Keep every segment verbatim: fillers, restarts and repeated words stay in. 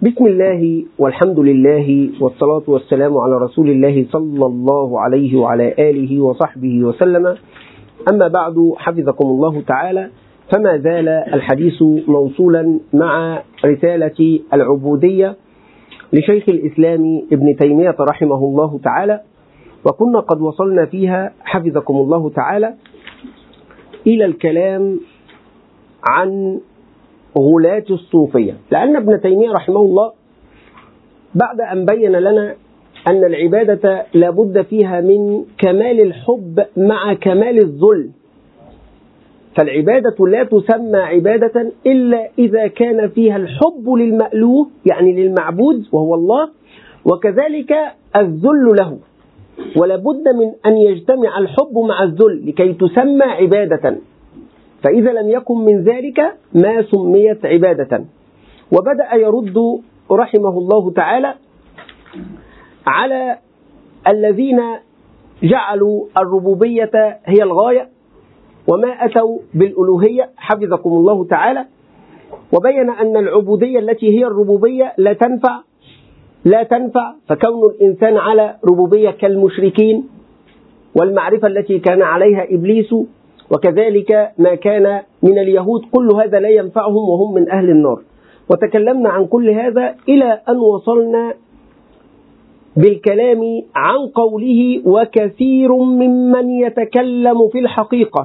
بسم الله والحمد لله والصلاة والسلام على رسول الله صلى الله عليه وعلى آله وصحبه وسلم. أما بعد، حفظكم الله تعالى، فما زال الحديث موصولا مع رسالة العبودية لشيخ الإسلام ابن تيمية رحمه الله تعالى، وكنا قد وصلنا فيها حفظكم الله تعالى إلى الكلام عن غلاة الصوفية، لأن ابن تيمية رحمه الله بعد أن بين لنا أن العبادة لابد فيها من كمال الحب مع كمال الذل، فالعبادة لا تسمى عبادة إلا إذا كان فيها الحب للمألوه يعني للمعبود وهو الله، وكذلك الذل له، ولابد من أن يجتمع الحب مع الذل لكي تسمى عبادة، فإذا لم يكن من ذلك ما سميت عبادة. وبدأ يرد رحمه الله تعالى على الذين جعلوا الربوبية هي الغاية وما أتوا بالألوهية حفظكم الله تعالى، وبين أن العبودية التي هي الربوبية لا تنفع لا تنفع فكون الإنسان على ربوبية كالمشركين والمعرفة التي كان عليها إبليس، وكذلك ما كان من اليهود، كل هذا لا ينفعهم وهم من أهل النار. وتكلمنا عن كل هذا إلى أن وصلنا بالكلام عن قوله وكثير ممن يتكلم في الحقيقة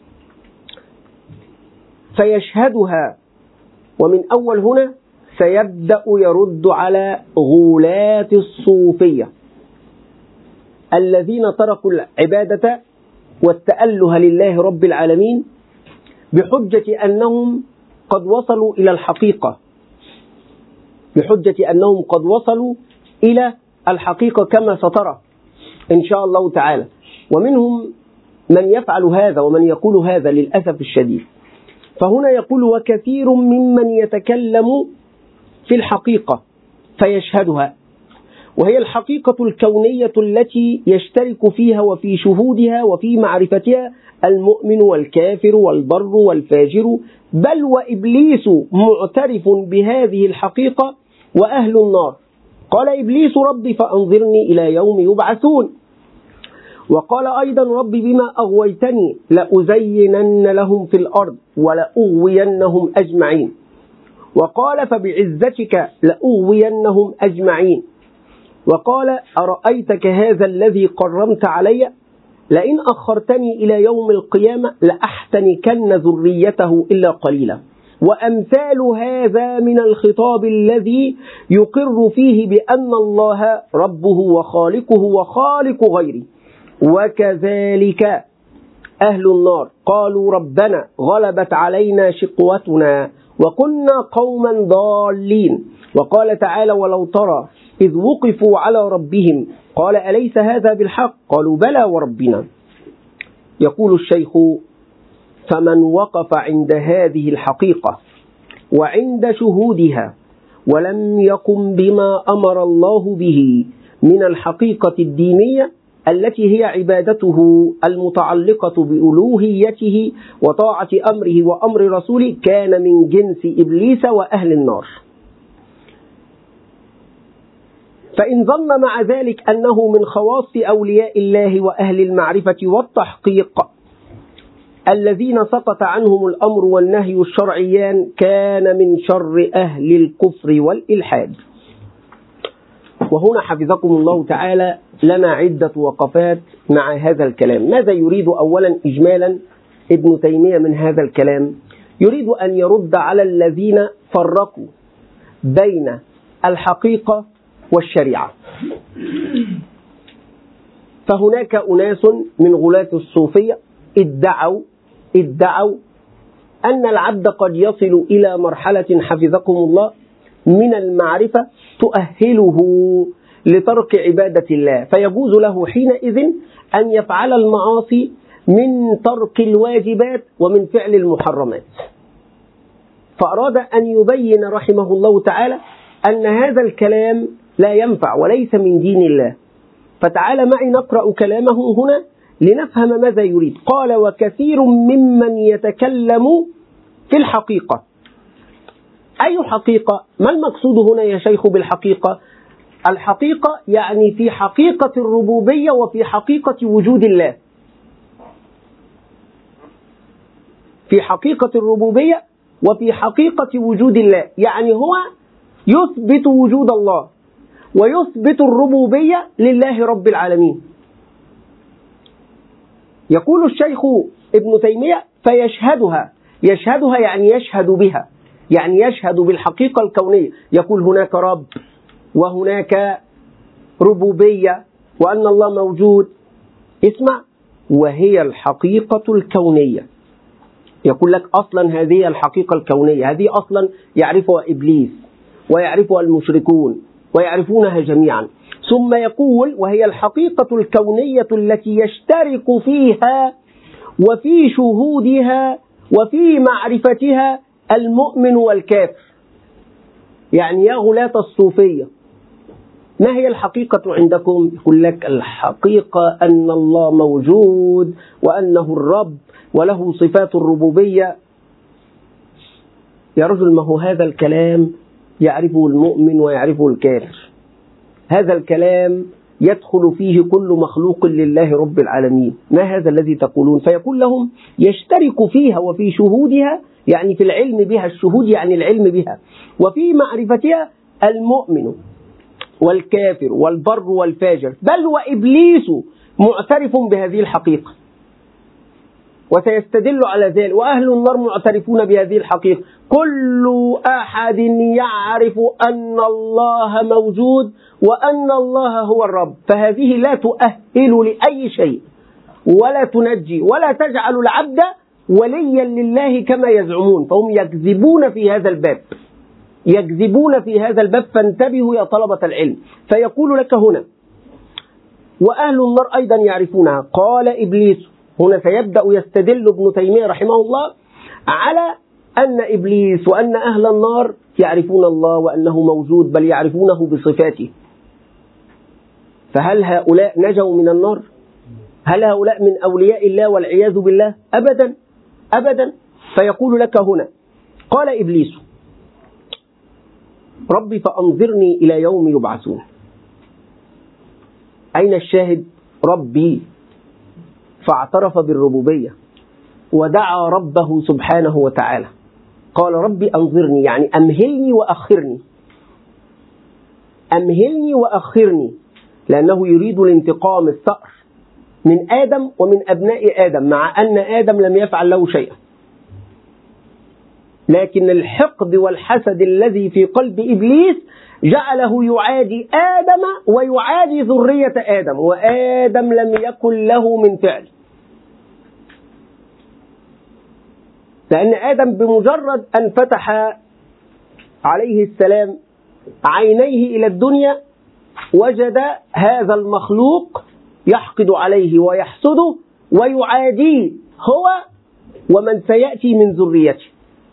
فيشهدها، ومن أول هنا سيبدأ يرد على غلاة الصوفية الذين تركوا العبادة والتأله لله رب العالمين بحجة أنهم قد وصلوا إلى الحقيقة بحجة أنهم قد وصلوا إلى الحقيقة كما سترى إن شاء الله تعالى. ومنهم من يفعل هذا ومن يقول هذا للأسف الشديد. فهنا يقول وكثير ممن يتكلم في الحقيقة فيشهدها، وهي الحقيقة الكونية التي يشترك فيها وفي شهودها وفي معرفتها المؤمن والكافر والبر والفاجر، بل وإبليس معترف بهذه الحقيقة وأهل النار. قال إبليس ربي فأنظرني إلى يوم يبعثون، وقال أيضا ربي بما أغويتني لأزينن لهم في الأرض ولأغوينهم أجمعين، وقال فبعزتك لأغوينهم أجمعين، وقال أرأيتك هذا الذي قرمت علي لئن أخرتني إلى يوم القيامة لأحتنكن ذريته إلا قليلا، وأمثال هذا من الخطاب الذي يقر فيه بأن الله ربه وخالقه وخالق غيره. وكذلك أهل النار قالوا ربنا غلبت علينا شقوتنا وكنا قوما ضالين، وقال تعالى ولو ترى إذ وقفوا على ربهم قال أليس هذا بالحق قالوا بلى وربنا. يقول الشيخ فمن وقف عند هذه الحقيقة وعند شهودها ولم يقم بما أمر الله به من الحقيقة الدينية التي هي عبادته المتعلقة بألوهيته وطاعة أمره وأمر رسوله كان من جنس إبليس وأهل النار. فإن ظن مع ذلك أنه من خواص أولياء الله وأهل المعرفة والتحقيق الذين سقط عنهم الأمر والنهي الشرعيان كان من شر أهل الكفر والإلحاد. وهنا حفظكم الله تعالى لنا عدة وقفات مع هذا الكلام. ماذا يريد أولا إجمالا ابن تيمية من هذا الكلام؟ يريد أن يرد على الذين فرقوا بين الحقيقة والشريعة. فهناك أناس من غلاة الصوفية ادعوا ادعوا أن العبد قد يصل إلى مرحلة حفظكم الله من المعرفة تؤهله لترك عبادة الله، فيجوز له حينئذ أن يفعل المعاصي من ترك الواجبات ومن فعل المحرمات. فأراد أن يبين رحمه الله تعالى أن هذا الكلام لا ينفع وليس من دين الله. فتعال معي نقرأ كلامه هنا لنفهم ماذا يريد. قال وكثير ممن يتكلم في الحقيقة أي حقيقة؟ ما المقصود هنا يا شيخ بالحقيقة؟ الحقيقة يعني في حقيقة الربوبية وفي حقيقة وجود الله. في حقيقة الربوبية وفي حقيقة وجود الله، يعني هو يثبت وجود الله ويثبت الربوبية لله رب العالمين. يقول الشيخ ابن تيمية فيشهدها، يشهدها يعني يشهد بها، يعني يشهد بالحقيقة الكونية، يقول هناك رب وهناك ربوبية وأن الله موجود. اسمع، وهي الحقيقة الكونية. يقول لك أصلا هذه الحقيقة الكونية، هذه أصلا يعرفها إبليس ويعرفها المشركون ويعرفونها جميعا. ثم يقول وهي الحقيقة الكونية التي يشترك فيها وفي شهودها وفي معرفتها المؤمن والكافر. يعني يا غلاة الصوفية، ما هي الحقيقة عندكم؟ يقول لك الحقيقة أن الله موجود وأنه الرب وله صفات الربوبية. يا رجل، ما هو هذا الكلام يعرفه المؤمن ويعرفه الكافر، هذا الكلام يدخل فيه كل مخلوق لله رب العالمين. ما هذا الذي تقولون؟ فيقول لهم يشترك فيها وفي شهودها، يعني في العلم بها، الشهود يعني العلم بها، وفي معرفتها المؤمن والكافر والبر والفاجر، بل وإبليس معترف بهذه الحقيقة وسيستدل على ذلك، وأهل النار معترفون بهذه الحقيقة. كل أحد يعرف أن الله موجود وأن الله هو الرب، فهذه لا تؤهل لأي شيء ولا تنجي ولا تجعل العبد وليا لله كما يزعمون. فهم يكذبون في هذا الباب، يكذبون في هذا الباب، فانتبهوا يا طلبة العلم. فيقول لك هنا وأهل النار أيضا يعرفونها. قال إبليس، هنا سيبدأ يستدل ابن تيمية رحمه الله على أن إبليس وأن أهل النار يعرفون الله وأنه موجود، بل يعرفونه بصفاته. فهل هؤلاء نجوا من النار؟ هل هؤلاء من أولياء الله والعياذ بالله؟ أبدا أبدا. فيقول لك هنا قال إبليس ربي فأنظرني إلى يوم يبعثون. أين الشاهد؟ ربي، فاعترف بالربوبية ودعا ربه سبحانه وتعالى. قال ربي أنظرني، يعني أمهلني وأخرني، أمهلني وأخرني، لأنه يريد الانتقام، الثأر من آدم ومن أبناء آدم، مع أن آدم لم يفعل له شيئا، لكن الحقد والحسد الذي في قلب إبليس جعله يعادي آدم ويعادي ذرية آدم، وآدم لم يكن له من فعل، لأن آدم بمجرد أن فتح عليه السلام عينيه إلى الدنيا وجد هذا المخلوق يحقد عليه ويحسده ويعاديه هو ومن سيأتي من ذريته.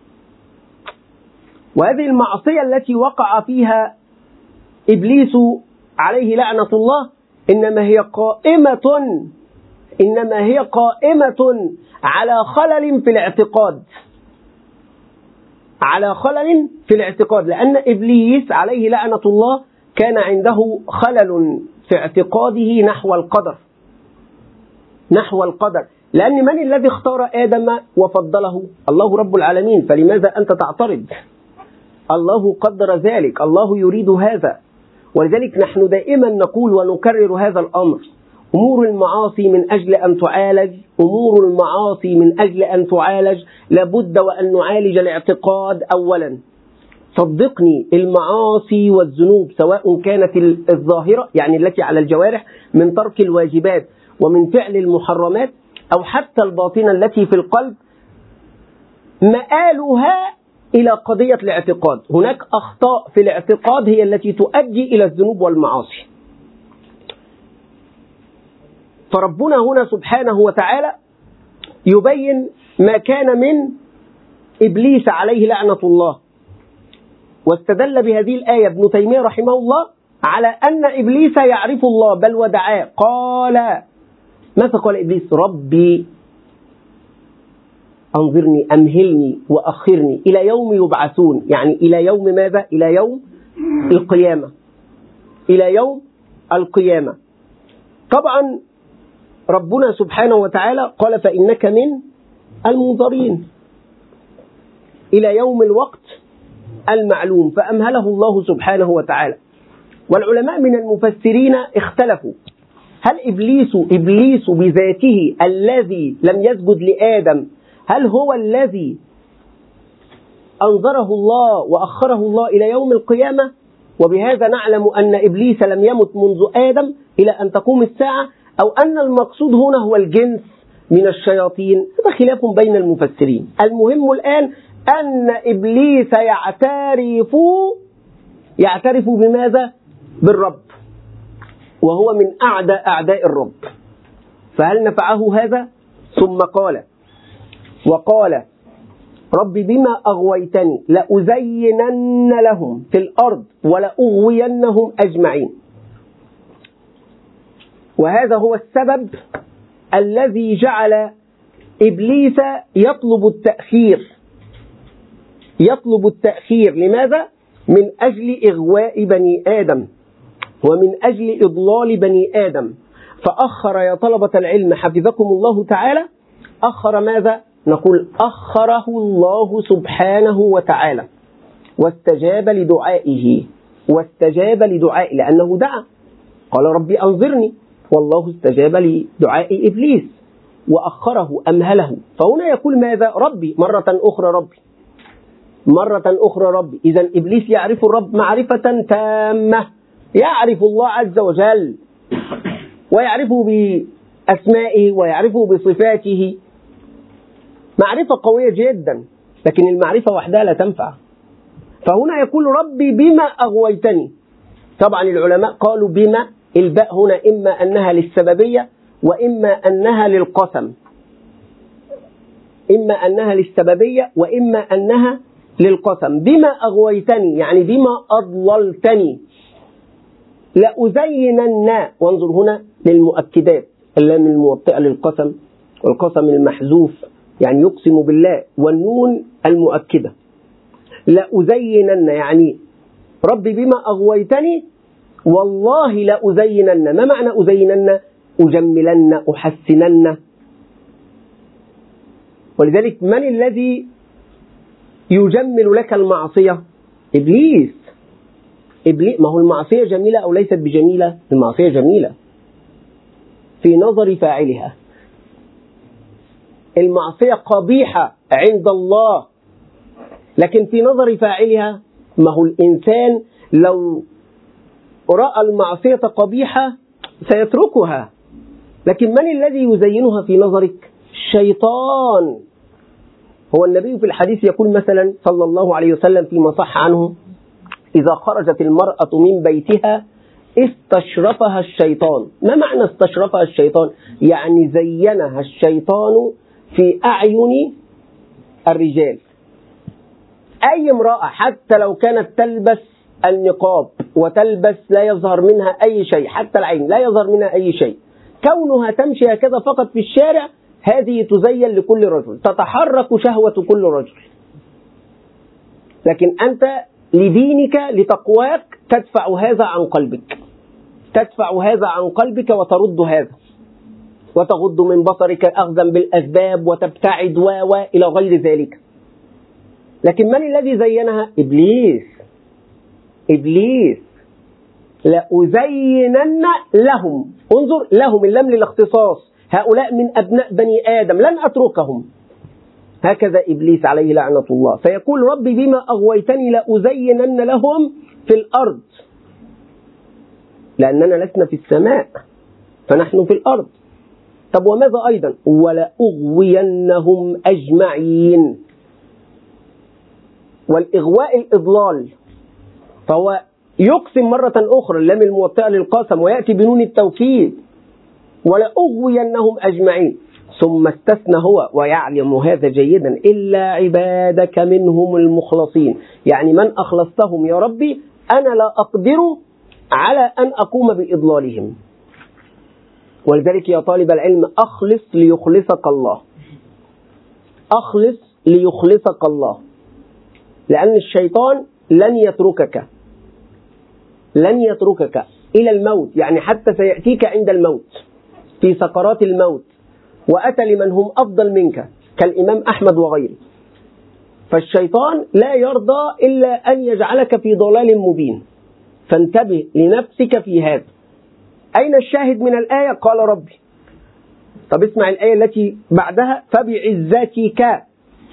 وهذه المعصية التي وقع فيها إبليس عليه لعنة الله إنما هي قائمة إنما هي قائمة على خلل في الاعتقاد، على خلل في الاعتقاد، لأن إبليس عليه لعنة الله كان عنده خلل في اعتقاده نحو القدر، نحو القدر، لأن من الذي اختار آدم وفضله؟ الله رب العالمين، فلماذا أنت تعترض؟ الله قدر ذلك، الله يريد هذا. ولذلك نحن دائما نقول ونكرر هذا الأمر: أمور المعاصي من أجل أن تعالج، أمور المعاصي من أجل أن تعالج لابد وأن نعالج الاعتقاد أولا. صدقني، المعاصي والذنوب سواء كانت الظاهرة يعني التي على الجوارح من ترك الواجبات ومن فعل المحرمات، أو حتى الباطنة التي في القلب، مآلها إلى قضية الاعتقاد. هناك أخطاء في الاعتقاد هي التي تؤدي إلى الذنوب والمعاصي. فربنا هنا سبحانه وتعالى يبين ما كان من إبليس عليه لعنة الله، واستدل بهذه الآية ابن تيمية رحمه الله على أن إبليس يعرف الله، بل ودعاه. قال، ماذا قال إبليس؟ ربي. أنظرني أمهلني وأخرني إلى يوم يبعثون، يعني إلى يوم ماذا؟ إلى يوم القيامة، إلى يوم القيامة. طبعا ربنا سبحانه وتعالى قال فإنك من المنظرين إلى يوم الوقت المعلوم، فأمهله الله سبحانه وتعالى. والعلماء من المفسرين اختلفوا، هل إبليس إبليس بذاته الذي لم يسجد لآدم هل هو الذي أنظره الله وأخره الله إلى يوم القيامة، وبهذا نعلم أن إبليس لم يمت منذ آدم إلى أن تقوم الساعة، أو أن المقصود هنا هو الجنس من الشياطين؟ هذا خلاف بين المفسرين. المهم الآن أن إبليس يعترف يعترف بماذا؟ بالرب، وهو من أعداء أعداء الرب. فهل نفعه هذا؟ ثم قال وقال رب بما أغويتني لأزينن لهم في الأرض ولأغوينهم أجمعين. وهذا هو السبب الذي جعل إبليس يطلب التأخير يطلب التأخير لماذا؟ من أجل إغواء بني آدم ومن أجل إضلال بني آدم. فأخر يا طلبة العلم حفظكم الله تعالى، أخر ماذا؟ نقول أخره الله سبحانه وتعالى، واستجاب لدعائه واستجاب لدعائه لأنه دعا، قال ربي أنظرني، والله استجاب لدعاء إبليس وأخره أمهله. فهنا يقول ماذا؟ ربي مرة أخرى ربي مرة أخرى ربي. إذا إبليس يعرف الرب معرفة تامة، يعرف الله عز وجل ويعرفه بأسمائه ويعرفه بصفاته معرفة قوية جدا، لكن المعرفة وحدها لا تنفع. فهنا يقول ربي بما أغويتني. طبعا العلماء قالوا بما، الباء هنا إما أنها للسببية وإما أنها للقسم، إما أنها للسببية وإما أنها للقسم. بما أغويتني يعني بما أضللتني، لأزينن، وانظر هنا للمؤكدات، اللام الموطئة للقسم والقسم المحذوف يعني يقسم بالله، والنون المؤكدة. لأزينن يعني ربي بما أغويتني والله لأزينن. ما معنى أزينن؟ أجملن، أحسنن. ولذلك من الذي يجمل لك المعصية؟ إبليس. إبليس. ما هو المعصية جميلة أو ليست بجميلة؟ المعصية جميلة في نظر فاعلها، المعصية قبيحة عند الله، لكن في نظر فاعلها ما هو الإنسان لو رأى المعصية قبيحة سيتركها، لكن من الذي يزينها في نظرك؟ الشيطان. هو النبي في الحديث يقول مثلا صلى الله عليه وسلم فيما صح عنه: إذا خرجت المرأة من بيتها استشرفها الشيطان. ما معنى استشرفها الشيطان؟ يعني زينها الشيطان في أعين الرجال. أي امرأة حتى لو كانت تلبس النقاب وتلبس لا يظهر منها أي شيء، حتى العين لا يظهر منها أي شيء، كونها تمشي هكذا فقط في الشارع هذه تزين لكل رجل، تتحرك شهوة كل رجل. لكن أنت لدينك لتقواك تدفع هذا عن قلبك، تدفع هذا عن قلبك وترد هذا، وتغض من بصرك أخذا بالأسباب وتبتعد و و إلى غير ذلك. لكن من الذي زينها؟ إبليس. إبليس. لأزينن لهم، انظر لهم، اللام للاختصاص، هؤلاء من أبناء بني آدم لن أتركهم. هكذا إبليس عليه لعنة الله. فيقول ربي بما أغويتني لأزينن لهم في الأرض، لأننا لسنا في السماء فنحن في الأرض. طب وماذا أيضا؟ ولأغوينهم أجمعين. والإغواء الإضلال، فهو يقسم مرة أخرى، اللام الموطئة للقسم، ويأتي بنون التوكيد ولأغوينهم أجمعين. ثم استثنى هو ويعلم هذا جيدا: إلا عبادك منهم المخلصين، يعني من أخلصتهم يا ربي أنا لا أقدر على أن أقوم بإضلالهم. ولذلك يا طالب العلم أخلص ليخلصك الله، أخلص ليخلصك الله، لأن الشيطان لن يتركك لن يتركك إلى الموت، يعني حتى سيأتيك عند الموت في سكرات الموت، وأتى لمن هم أفضل منك كالإمام أحمد وغيره. فالشيطان لا يرضى إلا أن يجعلك في ضلال مبين، فانتبه لنفسك في هذا. أين الشاهد من الآية؟ قال ربي. طب اسمع الآية التي بعدها: فبعزتك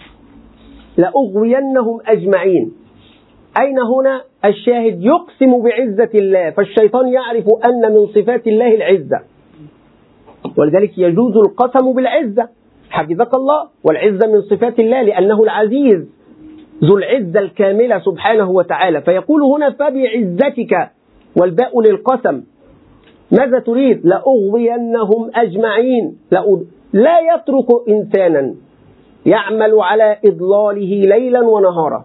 لأغوينهم أجمعين. أين هنا الشاهد؟ يقسم بعزة الله، فالشيطان يعرف أن من صفات الله العزة، ولذلك يجوز القسم بالعزة، حفظك الله، والعزة من صفات الله لأنه العزيز ذو العزة الكاملة سبحانه وتعالى. فيقول هنا فبعزتك، والباء للقسم. ماذا تريد؟ لأغوينهم أجمعين. لا يترك إنسانا يعمل على إضلاله ليلا ونهارا.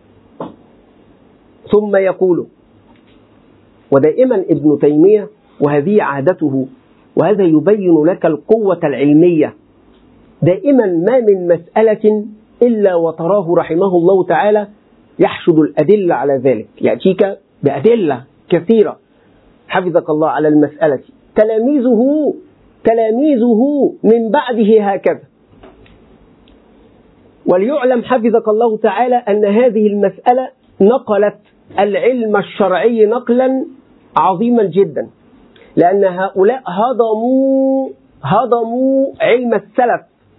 ثم يقول، ودائما ابن تيمية وهذه عادته، وهذا يبين لك القوة العلمية، دائما ما من مسألة إلا وتراه رحمه الله تعالى يحشد الأدلة على ذلك، يأتيك بأدلة كثيرة حفظك الله على المسألة. تلاميذه تلاميذه من بعده هكذا. وليعلم حفظك الله تعالى أن هذه المسألة نقلت العلم الشرعي نقلا عظيما جدا، لأن هؤلاء هضموا هضموا علم السلف،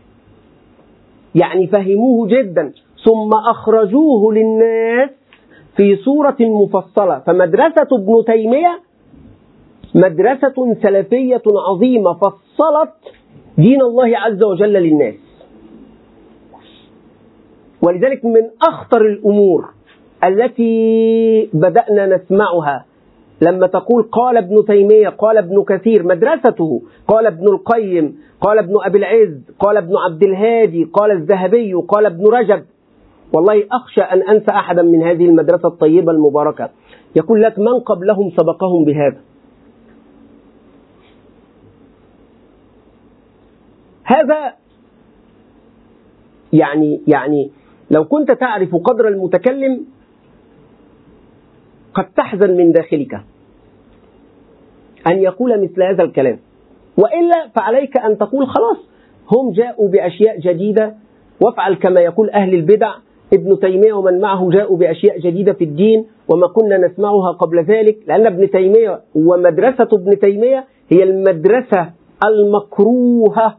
يعني فهموه جدا، ثم أخرجوه للناس في صورة مفصلة. فمدرسة ابن تيمية مدرسة سلفية عظيمة فصلت دين الله عز وجل للناس. ولذلك من أخطر الأمور التي بدأنا نسمعها لما تقول قال ابن تيمية، قال ابن كثير، مدرسته، قال ابن القيم، قال ابن أبي العز، قال ابن عبد الهادي، قال الذهبي، قال ابن رجب. والله أخشى أن أنسى أحدا من هذه المدرسة الطيبة المباركة. يقول لك من قبلهم سبقهم بهذا. هذا يعني يعني لو كنت تعرف قدر المتكلم قد تحزن من داخلك أن يقول مثل هذا الكلام، وإلا فعليك أن تقول خلاص هم جاءوا بأشياء جديدة، وافعل كما يقول أهل البدع. ابن تيمية ومن معه جاءوا بأشياء جديدة في الدين وما كنا نسمعها قبل ذلك، لأن ابن تيمية ومدرسة ابن تيمية هي المدرسة المكروهة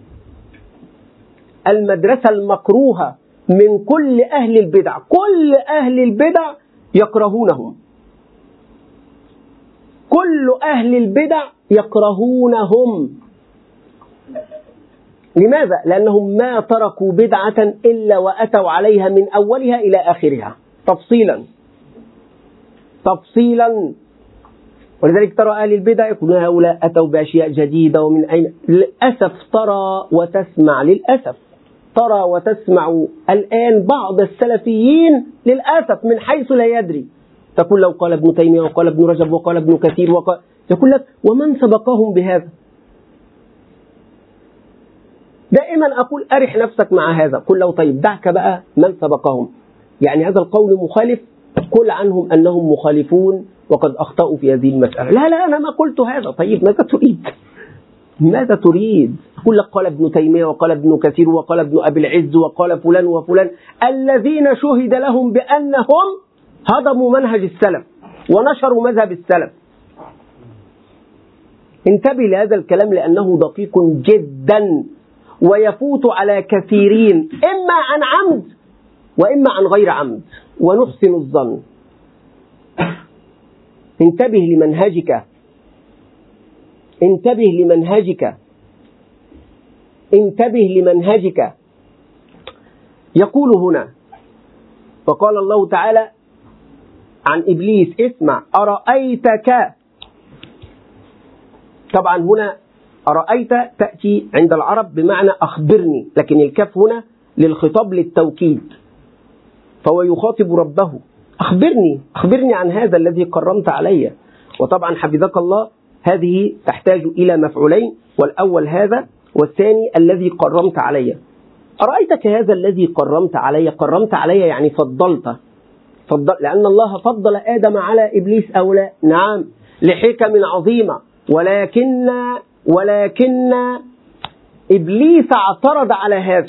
المدرسة المكروهة من كل أهل البدع. كل أهل البدع يكرهونهم، كل أهل البدع يكرهونهم. لماذا؟ لأنهم ما تركوا بدعة إلا وأتوا عليها من أولها إلى آخرها تفصيلا تفصيلا. ولذلك ترى أهل البدع يقولون هؤلاء أتوا بأشياء جديدة ومن أين. للأسف ترى وتسمع، للأسف ترى وتسمع الآن بعض السلفيين للأسف من حيث لا يدري، تقول لو قال ابن تيمية وقال ابن رجب وقال ابن كثير وقال، يقول لك ومن سبقهم بهذا؟ دائما أقول أرح نفسك مع هذا، قل له طيب دعك بقى من سبقهم، يعني هذا القول مخالف، قل عنهم أنهم مخالفون وقد أخطأوا في هذه المسألة. لا لا أنا ما قلت هذا. طيب ماذا تريد؟ ماذا تريد؟ أقول لك قال ابن تيمية وقال ابن كثير وقال ابن أبي العز وقال فلان وفلان الذين شهد لهم بأنهم هضموا منهج السلف ونشروا مذهب السلف. انتبه لهذا الكلام لأنه دقيق جدا ويفوت على كثيرين، إما عن عمد وإما عن غير عمد، ونحسن الظن. انتبه لمنهجك، انتبه لمنهجك، انتبه لمنهجك. يقول هنا فقال الله تعالى عن إبليس اسمع أرأيتك. طبعا هنا أرأيت تأتي عند العرب بمعنى أخبرني، لكن الكاف هنا للخطاب للتوكيد، فهو يخاطب ربه أخبرني أخبرني عن هذا الذي كرمت علي. وطبعا حفظك الله هذه تحتاج إلى مفعولين، والأول هذا والثاني الذي كرمت علي. أرأيتك هذا الذي قرمت علي، قرمت علي يعني فضلت، فضل لأن الله فضل آدم على إبليس أو لا؟ نعم، لحكم عظيمة، ولكن ولكن إبليس اعترض على هذا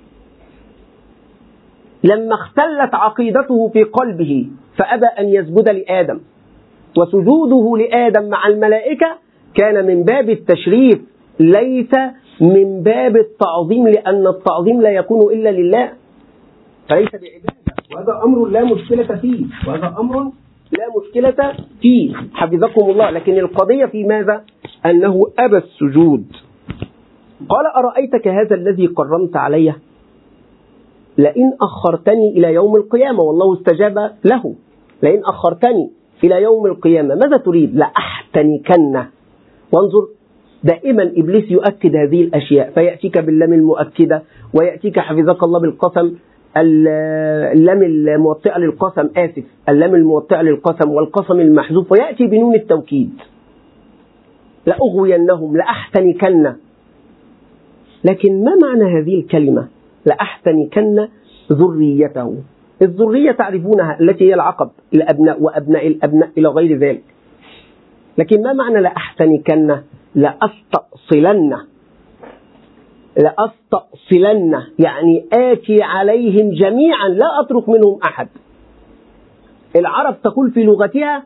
لما اختلت عقيدته في قلبه فأبى أن يسجد لآدم، وسجوده لآدم مع الملائكة كان من باب التشريف ليس من باب التعظيم، لأن التعظيم لا يكون إلا لله فليس بعبادة، وهذا أمر لا مشكلة فيه، وهذا أمر لا مشكلة فيه حفظكم الله. لكن القضية في ماذا؟ أنه أبى السجود. قال أرأيتك هذا الذي قرمت عليه لئن أخرتني إلى يوم القيامة، والله استجاب له، لئن أخرتني إلى يوم القيامة ماذا تريد؟ لأحتنكن. وانظر دائما إبليس يؤكد هذه الأشياء، فيأتيك باللام المؤكدة، ويأتيك حفظك الله بالقسم، اللام الموطئة للقسم، آسف اللام الموطئة للقسم والقسم المحذوف، ويأتي بنون التوكيد، لأغوينهم لأحتنكن. لكن ما معنى هذه الكلمة لأحتنكن؟ ذريته، الذرية تعرفونها التي هي العقب، الأبناء وأبناء الأبناء إلى غير ذلك. لكن ما معنى لأحتنكن؟ لأستأصلن، لأستأصلن يعني آتي عليهم جميعا لا أترك منهم أحد. العرب تقول في لغتها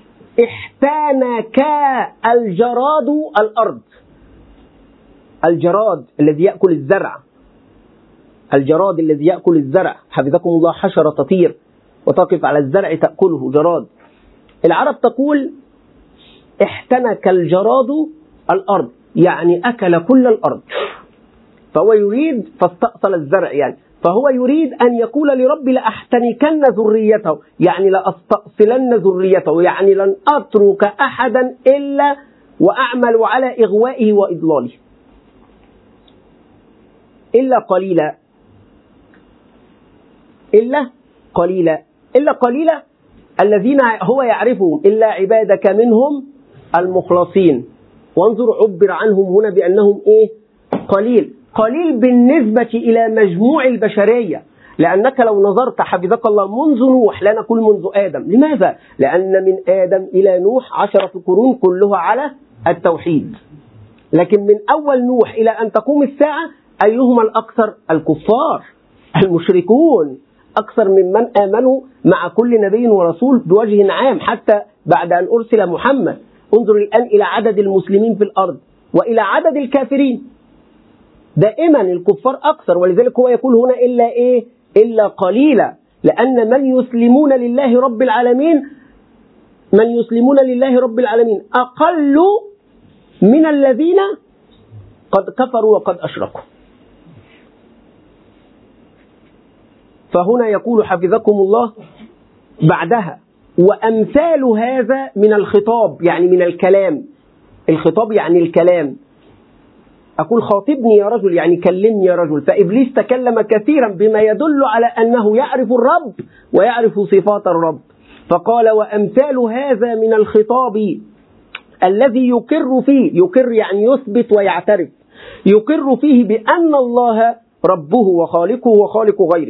احتنك الجراد الأرض، الجراد الذي يأكل الزرع، الجراد الذي يأكل الزرع حفظكم الله، حشرة تطير وتقف على الزرع تأكله جراد. العرب تقول احتنك الجراد الأرض يعني أكل كل الأرض، فهو يريد فاستأصل الزرع يعني، فهو يريد أن يقول لرب لأحتنكن ذريته يعني لأستأصلن ذريته، يعني لن أترك أحدا إلا وأعمل على إغوائه وإضلاله إلا قليلا، إلا قليلا، إلا قليلا الذين هو يعرفهم، إلا عبادك منهم المخلصين. وانظر عبر عنهم هنا بأنهم إيه؟ قليل، قليل بالنسبة إلى مجموع البشرية، لأنك لو نظرت حفظك الله منذ نوح، لا نقول منذ آدم، لماذا؟ لأن من آدم إلى نوح عشرة قرون كلها على التوحيد، لكن من أول نوح إلى أن تقوم الساعة أيهما الأكثر؟ الكفار المشركون، أكثر ممن آمنوا مع كل نبي ورسول بوجه عام حتى بعد أن أرسل محمد. انظر الآن إلى عدد المسلمين في الأرض وإلى عدد الكافرين، دائما الكفار أكثر، ولذلك هو يقول هنا إلا إيه؟ إلا قليلا، لأن من يسلمون لله رب العالمين، من يسلمون لله رب العالمين أقل من الذين قد كفروا وقد أشركوا. فهنا يقول حفظكم الله بعدها وأمثال هذا من الخطاب يعني من الكلام، الخطاب يعني الكلام، أقول خاطبني يا رجل يعني كلمني يا رجل. فإبليس تكلم كثيرا بما يدل على أنه يعرف الرب ويعرف صفات الرب، فقال وأمثال هذا من الخطاب الذي يقر فيه، يقر يعني يثبت ويعترف، يقر فيه بأن الله ربه وخالقه وخالق غيره.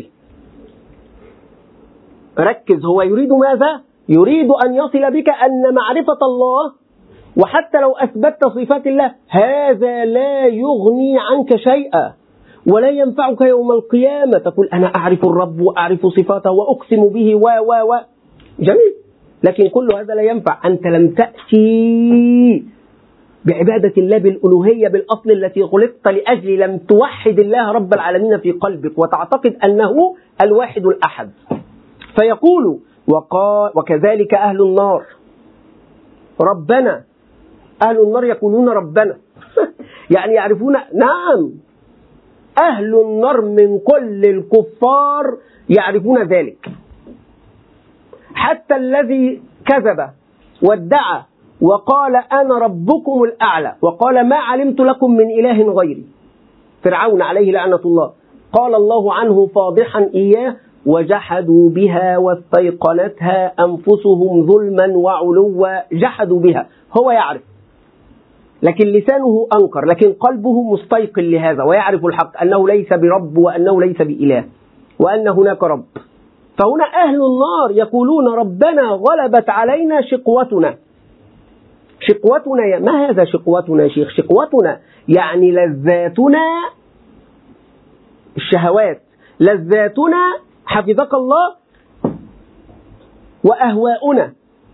ركز، هو يريد ماذا؟ يريد أن يصل بك أن معرفة الله، وحتى لو أثبتت صفات الله هذا لا يغني عنك شيئا ولا ينفعك يوم القيامة. تقول أنا أعرف الرب وأعرف صفاته وأقسم به و و و جميل، لكن كل هذا لا ينفع. أنت لم تأتي بعبادة الله بالألوهية بالأصل التي خلقت لأجل، لم توحد الله رب العالمين في قلبك وتعتقد أنه الواحد الأحد. فيقول وقال وكذلك أهل النار ربنا، أهل النار يقولون ربنا يعني يعرفون، نعم أهل النار من كل الكفار يعرفون ذلك، حتى الذي كذب وادعى وقال أنا ربكم الأعلى وقال ما علمت لكم من إله غيري، فرعون عليه لعنة الله، قال الله عنه فاضحا إياه وجحدوا بها واستيقنتها أنفسهم ظلما وعلوا، جحدوا بها، هو يعرف لكن لسانه أنكر، لكن قلبه مستيقن لهذا ويعرف الحق أنه ليس برب وأنه ليس بإله وأن هناك رب. فهنا أهل النار يقولون ربنا غلبت علينا شقوتنا. شقوتنا، ما هذا شقوتنا يا شيخ؟ شقوتنا يعني لذاتنا، الشهوات، لذاتنا حفظك الله، وأهواؤنا،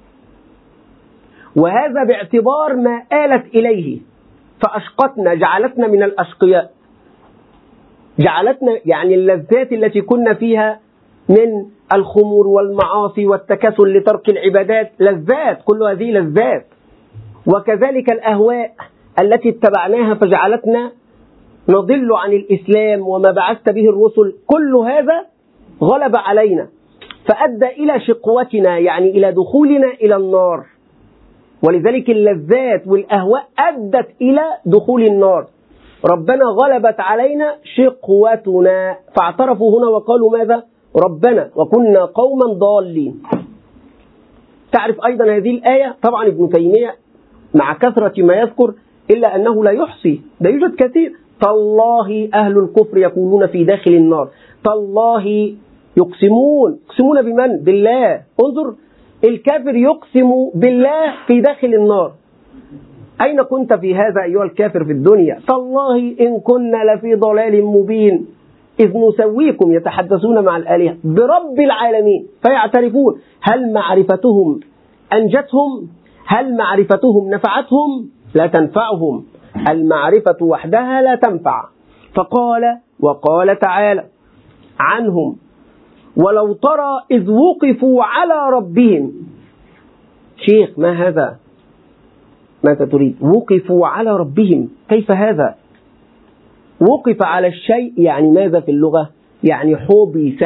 وهذا باعتبار ما آلت إليه فأشقتنا، جعلتنا من الأشقياء، جعلتنا يعني اللذات التي كنا فيها من الخمور والمعاصي والتكاسل لترك العبادات، لذات، كل هذه لذات. وكذلك الأهواء التي اتبعناها فجعلتنا نضل عن الإسلام وما بعثت به الرسل، كل هذا غلب علينا فأدى إلى شقوتنا، يعني إلى دخولنا إلى النار. ولذلك اللذات والأهواء أدت إلى دخول النار. ربنا غلبت علينا شقوتنا، فاعترفوا هنا وقالوا ماذا؟ ربنا وكنا قوما ضالين. تعرف أيضا هذه الآية، طبعا ابن تيمية مع كثرة ما يذكر إلا أنه لا يحصي، ده يوجد كثير. تالله أهل الكفر يقولون في داخل النار، تالله يقسمون، يقسمون بمن؟ بالله. انظر، الكافر يقسم بالله في داخل النار. أين كنت في هذا أيها الكافر في الدنيا؟ تالله إن كنا لفي ضلال مبين إذ نسويكم، يتحدثون مع الآلهة برب العالمين فيعترفون. هل معرفتهم أنجتهم؟ هل معرفتهم نفعتهم؟ لا تنفعهم، المعرفة وحدها لا تنفع. فقال وقال تعالى عنهم ولو ترى إذ وقفوا على ربهم. شيخ ما هذا؟ ماذا تريد؟ وقفوا على ربهم، كيف هذا؟ وقف على الشيء يعني ماذا في اللغة؟ يعني حبس.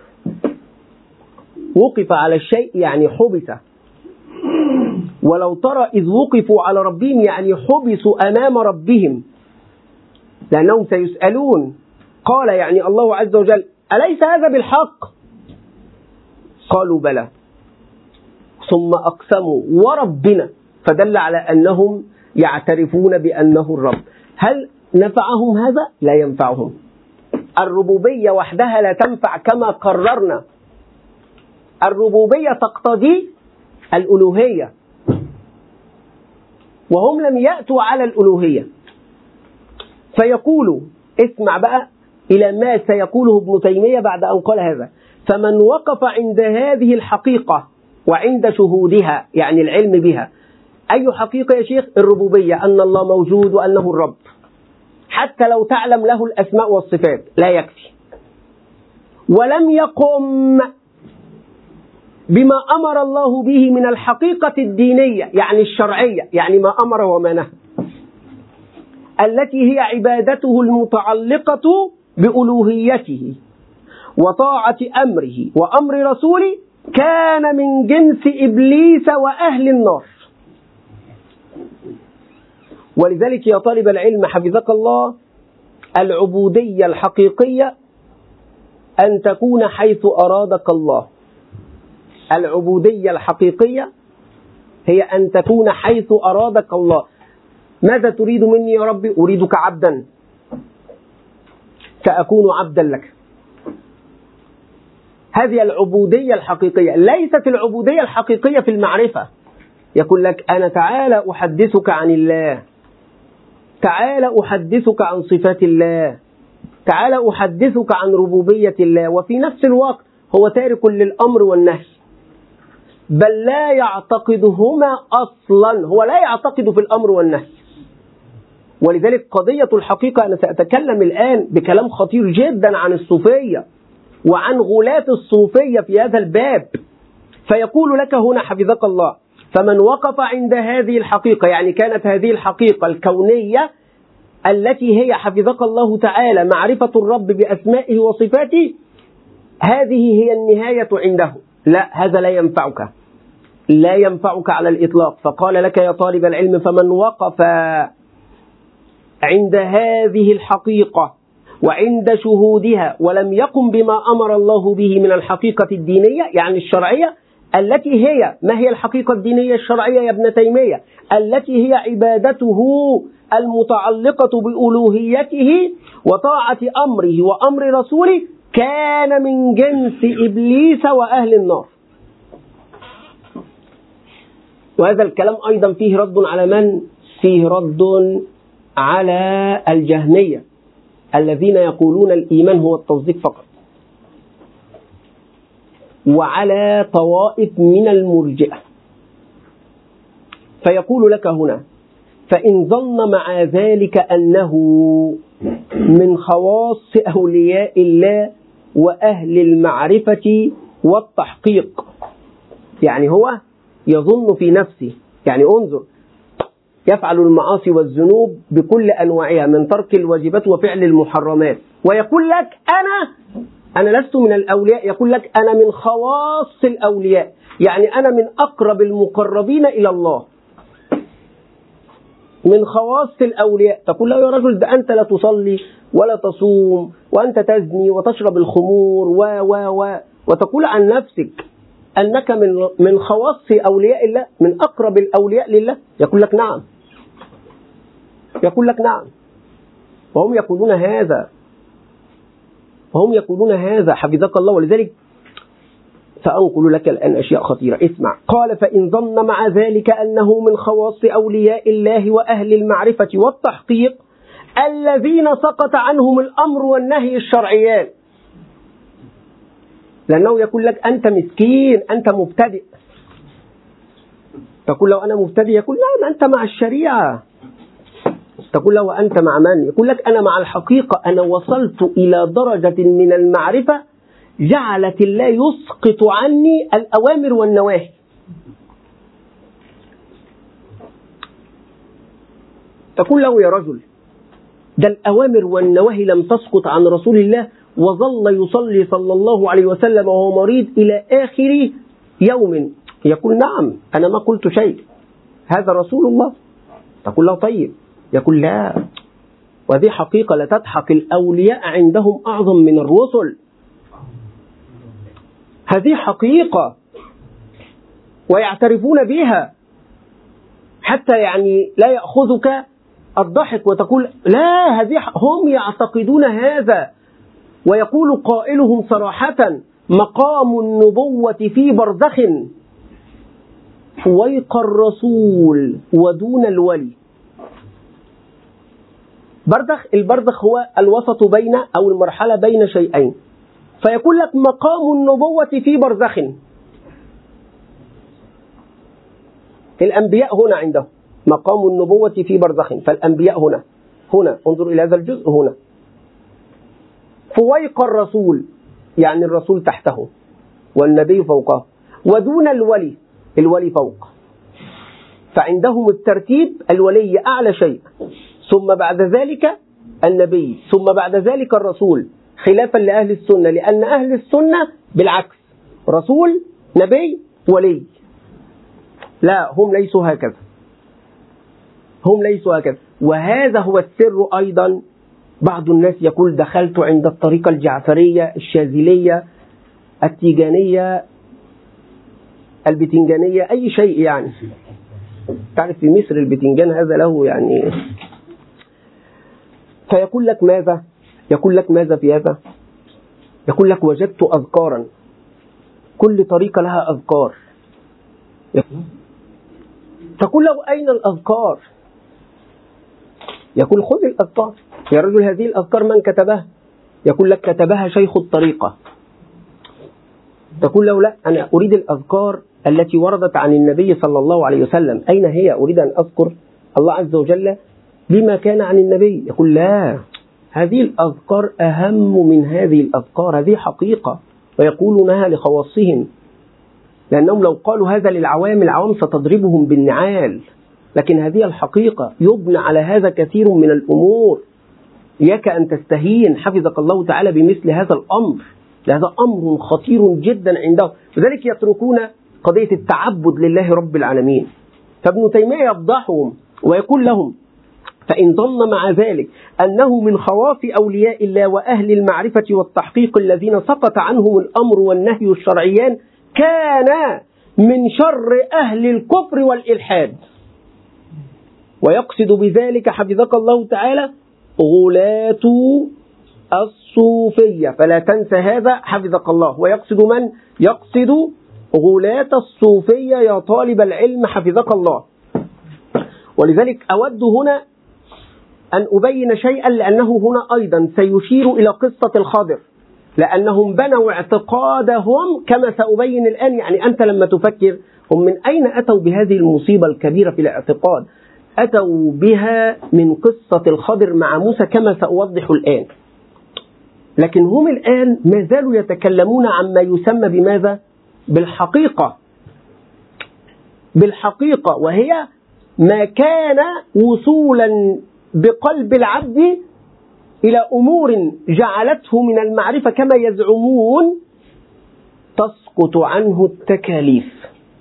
وقف على الشيء يعني حبس. ولو ترى إذ وقفوا على ربهم يعني حبسوا أمام ربهم لأنهم سيسألون. قال يعني الله عز وجل أليس هذا بالحق؟ قالوا بلى، ثم أقسموا وربنا، فدل على أنهم يعترفون بأنه الرب. هل نفعهم هذا؟ لا ينفعهم. الربوبية وحدها لا تنفع كما قررنا. الربوبية تقتضي الألوهية، وهم لم يأتوا على الألوهية. فيقولوا، اسمع بقى إلى ما سيقوله ابن تيمية بعد أن قال هذا: فمن وقف عند هذه الحقيقة وعند شهودها، يعني العلم بها. أي حقيقة يا شيخ؟ الربوبية، أن الله موجود وأنه الرب، حتى لو تعلم له الأسماء والصفات لا يكفي. ولم يقم بما أمر الله به من الحقيقة الدينية، يعني الشرعية، يعني ما أمر وما نهى، التي هي عبادته المتعلقة بألوهيته وطاعة أمره وأمر رسوله، كان من جنس إبليس وأهل النار. ولذلك يا طالب العلم حفظك الله، العبودية الحقيقية أن تكون حيث أرادك الله. العبودية الحقيقية هي أن تكون حيث أرادك الله. ماذا تريد مني يا ربي؟ أريدك عبدا، سأكون عبدا لك. هذه العبودية الحقيقية. ليست العبودية الحقيقية في المعرفة، يقول لك أنا تعالى أحدثك عن الله، تعالى أحدثك عن صفات الله، تعالى أحدثك عن ربوبية الله، وفي نفس الوقت هو تارك للأمر والنهي، بل لا يعتقدهما أصلا، هو لا يعتقد في الأمر والنهي. ولذلك قضية الحقيقة، أنا سأتكلم الآن بكلام خطير جدا عن الصوفية وعن غلاة الصوفية في هذا الباب. فيقول لك هنا حفظك الله: فمن وقف عند هذه الحقيقة، يعني كانت هذه الحقيقة الكونية التي هي حفظك الله تعالى معرفة الرب بأسمائه وصفاته، هذه هي النهاية عنده. لا، هذا لا ينفعك، لا ينفعك على الإطلاق. فقال لك يا طالب العلم: فمن وقف عند هذه الحقيقة وعند شهودها ولم يقم بما أمر الله به من الحقيقة الدينية، يعني الشرعية، التي هي ما هي الحقيقة الدينية الشرعية يا ابن تيمية؟ التي هي عبادته المتعلقة بألوهيته وطاعة أمره وأمر رسوله، كان من جنس إبليس وأهل النار. وهذا الكلام أيضا فيه رد على من؟ فيه رد على الجهمية الذين يقولون الإيمان هو التصديق فقط، وعلى طوائف من المرجئة. فيقول لك هنا: فإن ظن مع ذلك أنه من خواص أولياء الله وأهل المعرفة والتحقيق، يعني هو يظن في نفسه، يعني انظر، يفعل المعاصي والذنوب بكل أنواعها من ترك الواجبات وفعل المحرمات، ويقول لك أنا أنا لست من الأولياء، يقول لك أنا من خواص الأولياء، يعني أنا من أقرب المقربين إلى الله، من خواص الأولياء. تقول له يا رجل ده أنت لا تصلي ولا تصوم وأنت تزني وتشرب الخمور و و و وتقول عن نفسك أنك من من خواص أولياء الله، من أقرب الأولياء لله. يقول لك نعم، يقول لك نعم، وهم يقولون هذا، وهم يقولون هذا حفظك الله. ولذلك سأنقل لك الآن أشياء خطيرة، اسمع. قال: فإن ظن مع ذلك أنه من خواص أولياء الله وأهل المعرفة والتحقيق الذين سقط عنهم الأمر والنهي الشرعيان، لأنه يقول لك أنت مسكين، أنت مبتدئ. تقول له أنا مبتدئ، يقول نعم أنت مع الشريعة. تقول له أنت مع من؟ يقول لك أنا مع الحقيقة، أنا وصلت إلى درجة من المعرفة جعلت الله يسقط عني الأوامر والنواهي. تقول له يا رجل ده الأوامر والنواهي لم تسقط عن رسول الله، وظل يصلي صلى الله عليه وسلم وهو مريض إلى آخر يوم. يقول نعم أنا ما قلت شيء، هذا رسول الله. تقول له طيب، يقول لا، وهذه حقيقة لا تضحك، الأولياء عندهم أعظم من الرسل، هذه حقيقة ويعترفون بها، حتى يعني لا يأخذك الضحك وتقول لا، هذه هم يعتقدون هذا. ويقول قائلهم صراحة: مقام النبوة في برزخ فويق الرسول ودون الولي. برزخ، البرزخ هو الوسط بين أو المرحلة بين شيئين، فيقول لك مقام النبوة في برزخ. الأنبياء هنا عندهم مقام النبوة في برزخ، فالأنبياء هنا هنا انظر إلى هذا الجزء هنا. فويق الرسول يعني الرسول تحته والنبي فوقه، ودون الولي، الولي فوق. فعندهم الترتيب الولي أعلى شيء، ثم بعد ذلك النبي، ثم بعد ذلك الرسول، خلافا لأهل السنة، لأن أهل السنة بالعكس، رسول نبي ولي. لا، هم ليسوا هكذا، هم ليسوا هكذا. وهذا هو السر أيضا. بعض الناس يقول دخلت عند الطريقة الجعفرية الشاذلية التيجانية البتنجانية أي شيء، يعني تعرف في مصر البتنجان هذا له يعني. فيقول لك ماذا؟ يقول لك ماذا في هذا؟ يقول لك وجدت أذكارا، كل طريقة لها أذكار. تقول له أين الأذكار؟ يقول خذ الأذكار. يا رجل هذه الأذكار من كتبها؟ يقول لك كتبها شيخ الطريقة. تقول له لا، أنا أريد الأذكار التي وردت عن النبي صلى الله عليه وسلم. أين هي؟ أريد أن أذكر الله عز وجل بما كان عن النبي. يقول لا، هذه الأذكار أهم من هذه الأذكار، هذه حقيقة، ويقولونها لخواصهم، لأنهم لو قالوا هذا للعوام العوام ستضربهم بالنعال، لكن هذه الحقيقة يبنى على هذا كثير من الأمور. إياك أن تستهين حفظك الله تعالى بمثل هذا الأمر، هذا أمر خطير جدا عندهم، لذلك يتركون قضية التعبد لله رب العالمين. فابن تيمية يفضحهم ويقول لهم: فإن ظن مع ذلك أنه من خواص أولياء الله وأهل المعرفة والتحقيق الذين سقط عنهم الأمر والنهي الشرعيان، كان من شر أهل الكفر والإلحاد. ويقصد بذلك حفظك الله تعالى غلاة الصوفية، فلا تنسى هذا حفظك الله. ويقصد من؟ يقصد غلاة الصوفية يا طالب العلم حفظك الله. ولذلك أود هنا أن أبين شيئا، لأنه هنا أيضا سيشير إلى قصة الخضر، لأنهم بنوا اعتقادهم كما سأبين الآن. يعني أنت لما تفكر هم من أين أتوا بهذه المصيبة الكبيرة في الاعتقاد؟ أتوا بها من قصة الخضر مع موسى كما سأوضح الآن. لكن هم الآن ما زالوا يتكلمون عما يسمى بماذا؟ بالحقيقة. بالحقيقة، وهي ما كان وصولا بقلب العبد إلى أمور جعلته من المعرفة كما يزعمون تسقط عنه التكاليف.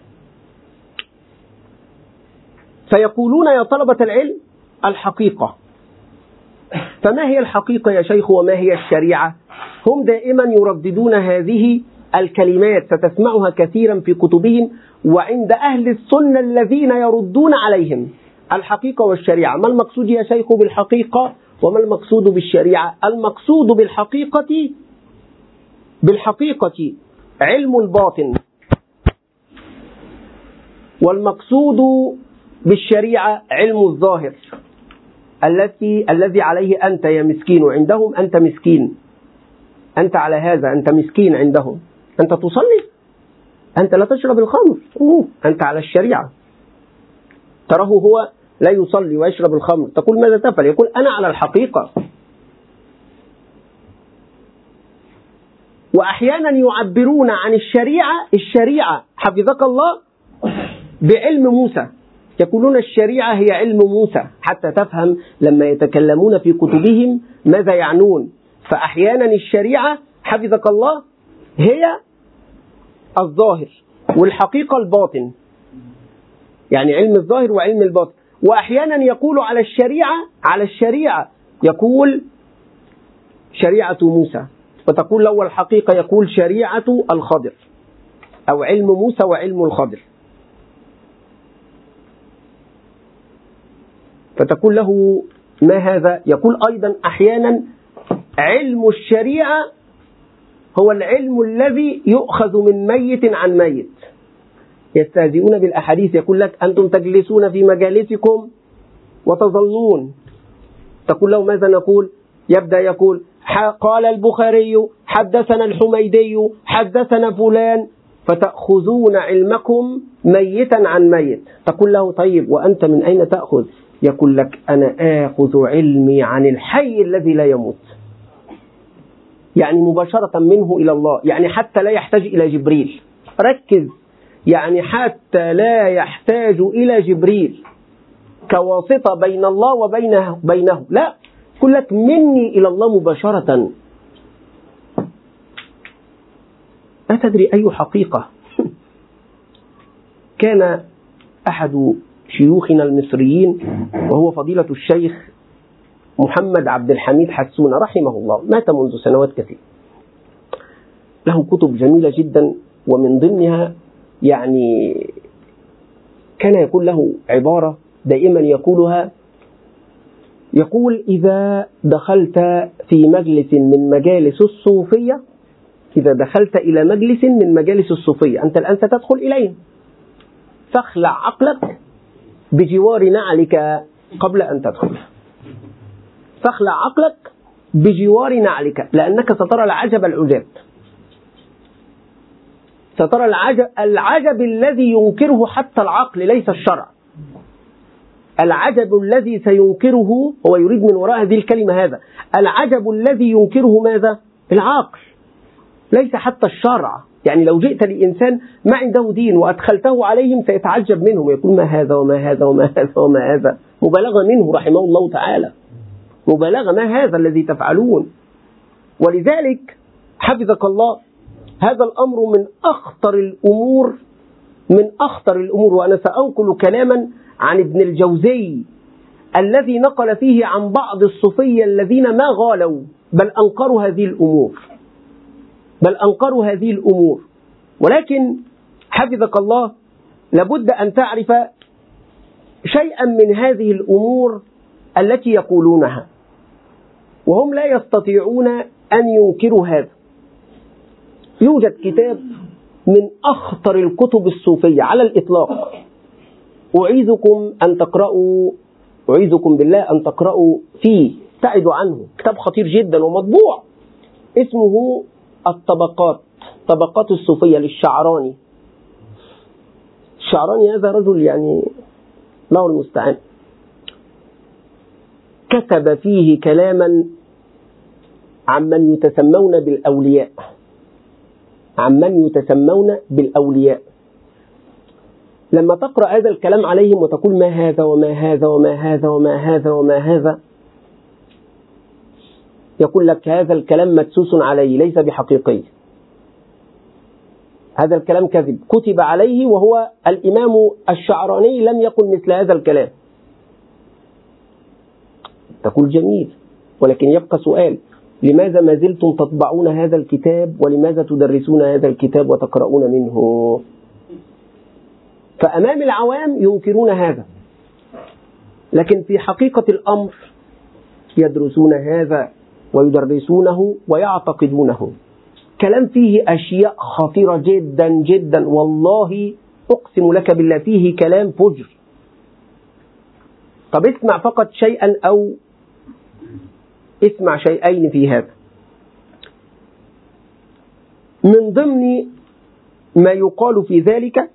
فيقولون يا طلبة العلم الحقيقة. فما هي الحقيقة يا شيخ وما هي الشريعة؟ هم دائما يرددون هذه الكلمات، ستسمعها كثيرا في كتبهم وعند أهل السنة الذين يردون عليهم. الحقيقة والشريعة، ما المقصود يا شيخ بالحقيقة وما المقصود بالشريعة؟ المقصود بالحقيقة بالحقيقة علم الباطن، والمقصود بالشريعة علم الظاهر التي الذي عليه أنت يا مسكين. عندهم أنت مسكين، أنت على هذا أنت مسكين عندهم. أنت تصلي، أنت لا تشرب الخمر، أنت على الشريعة. تراه هو لا يصلي ويشرب الخمر، تقول ماذا تفعل؟ يقول أنا على الحقيقة. وأحيانا يعبرون عن الشريعة الشريعة حفظك الله بعلم موسى، يقولون الشريعة هي علم موسى، حتى تفهم لما يتكلمون في كتبهم ماذا يعنون. فأحيانا الشريعة حفظك الله هي الظاهر، والحقيقة الباطن، يعني علم الظاهر وعلم الباطن. وأحيانا يقول على الشريعة على الشريعة يقول شريعة موسى، وتقول له الحقيقة يقول شريعة الخضر، أو علم موسى وعلم الخضر. فتقول له ما هذا؟ يقول أيضا أحيانا علم الشريعة هو العلم الذي يؤخذ من ميت عن ميت. يستهزئون بالأحاديث، يقول لك أنتم تجلسون في مجالسكم وتظلون. تقول له ماذا نقول؟ يبدأ يقول قال البخاري حدثنا الحميدي حدثنا فلان، فتأخذون علمكم ميتا عن ميت. تقول له طيب وأنت من أين تأخذ؟ يقول لك أنا آخذ علمي عن الحي الذي لا يموت، يعني مباشرة منه إلى الله، يعني حتى لا يحتاج إلى جبريل. ركز، يعني حتى لا يحتاج إلى جبريل كواسطة بين الله وبينه بينه. لا، يقول لك مني إلى الله مباشرة. أتدري أي حقيقة؟ كان أحد شيوخنا المصريين وهو فضيلة الشيخ محمد عبد الحميد حسون رحمه الله، مات منذ سنوات كثيرة. له كتب جميلة جدا، ومن ضمنها يعني كان يقول له عبارة دائما يقولها، يقول إذا دخلت في مجلس من مجالس الصوفية، إذا دخلت إلى مجلس من مجالس الصوفية، أنت الآن ستدخل إليه، فاخلع عقلك بجوار نعلك قبل أن تدخل. فاخلع عقلك بجوار نعلك، لأنك سترى العجب العجاب، سترى العجب, العجب الذي ينكره حتى العقل ليس الشرع. العجب الذي سينكره، هو يريد من وراء هذه الكلمة هذا، العجب الذي ينكره ماذا؟ العقل، ليس حتى الشرع. يعني لو جئت لإنسان ما عنده دين وأدخلته عليهم سيتعجب منهم، يقول ما هذا وما هذا وما هذا وما هذا، مبالغة منه رحمه الله تعالى، مبالغة، ما هذا الذي تفعلون. ولذلك حفظك الله هذا الأمر من أخطر الأمور، من أخطر الأمور. وأنا سأنقل كلاما عن ابن الجوزي الذي نقل فيه عن بعض الصوفية الذين ما غالوا بل أنكروا هذه الأمور، بل أنكروا هذه الأمور. ولكن حفظك الله، لابد أن تعرف شيئا من هذه الأمور التي يقولونها، وهم لا يستطيعون أن ينكروا هذا. يوجد كتاب من أخطر الكتب الصوفية على الإطلاق، أعيذكم أن تقرأوا أعيذكم بالله أن تقرأوا فيه، ابتعدوا عنه، كتاب خطير جدا ومطبوع، اسمه الطبقات، طبقات الصوفية للشعراني. الشعراني هذا رجل يعني الله المستعان، كتب فيه كلاما عمن يتسمون بالأولياء، عمن يتسمون بالأولياء. لما تقرأ هذا الكلام عليهم وتقول ما هذا وما هذا وما هذا وما هذا وما هذا، يقول لك هذا الكلام مدسوس عليه، ليس بحقيقي، هذا الكلام كذب، كتب عليه، وهو الإمام الشعراني لم يقل مثل هذا الكلام. تقول جميل، ولكن يبقى سؤال، لماذا ما زلتم تطبعون هذا الكتاب، ولماذا تدرسون هذا الكتاب وتقرؤون منه؟ فأمام العوام ينكرون هذا، لكن في حقيقة الأمر يدرسون هذا ويدرسونه ويعتقدونه. كلام فيه أشياء خطيرة جدا جدا، والله أقسم لك بالله فيه كلام فجر. طب اسمع فقط شيئا أو اسمع شيئين في هذا. من ضمن ما يقال في ذلك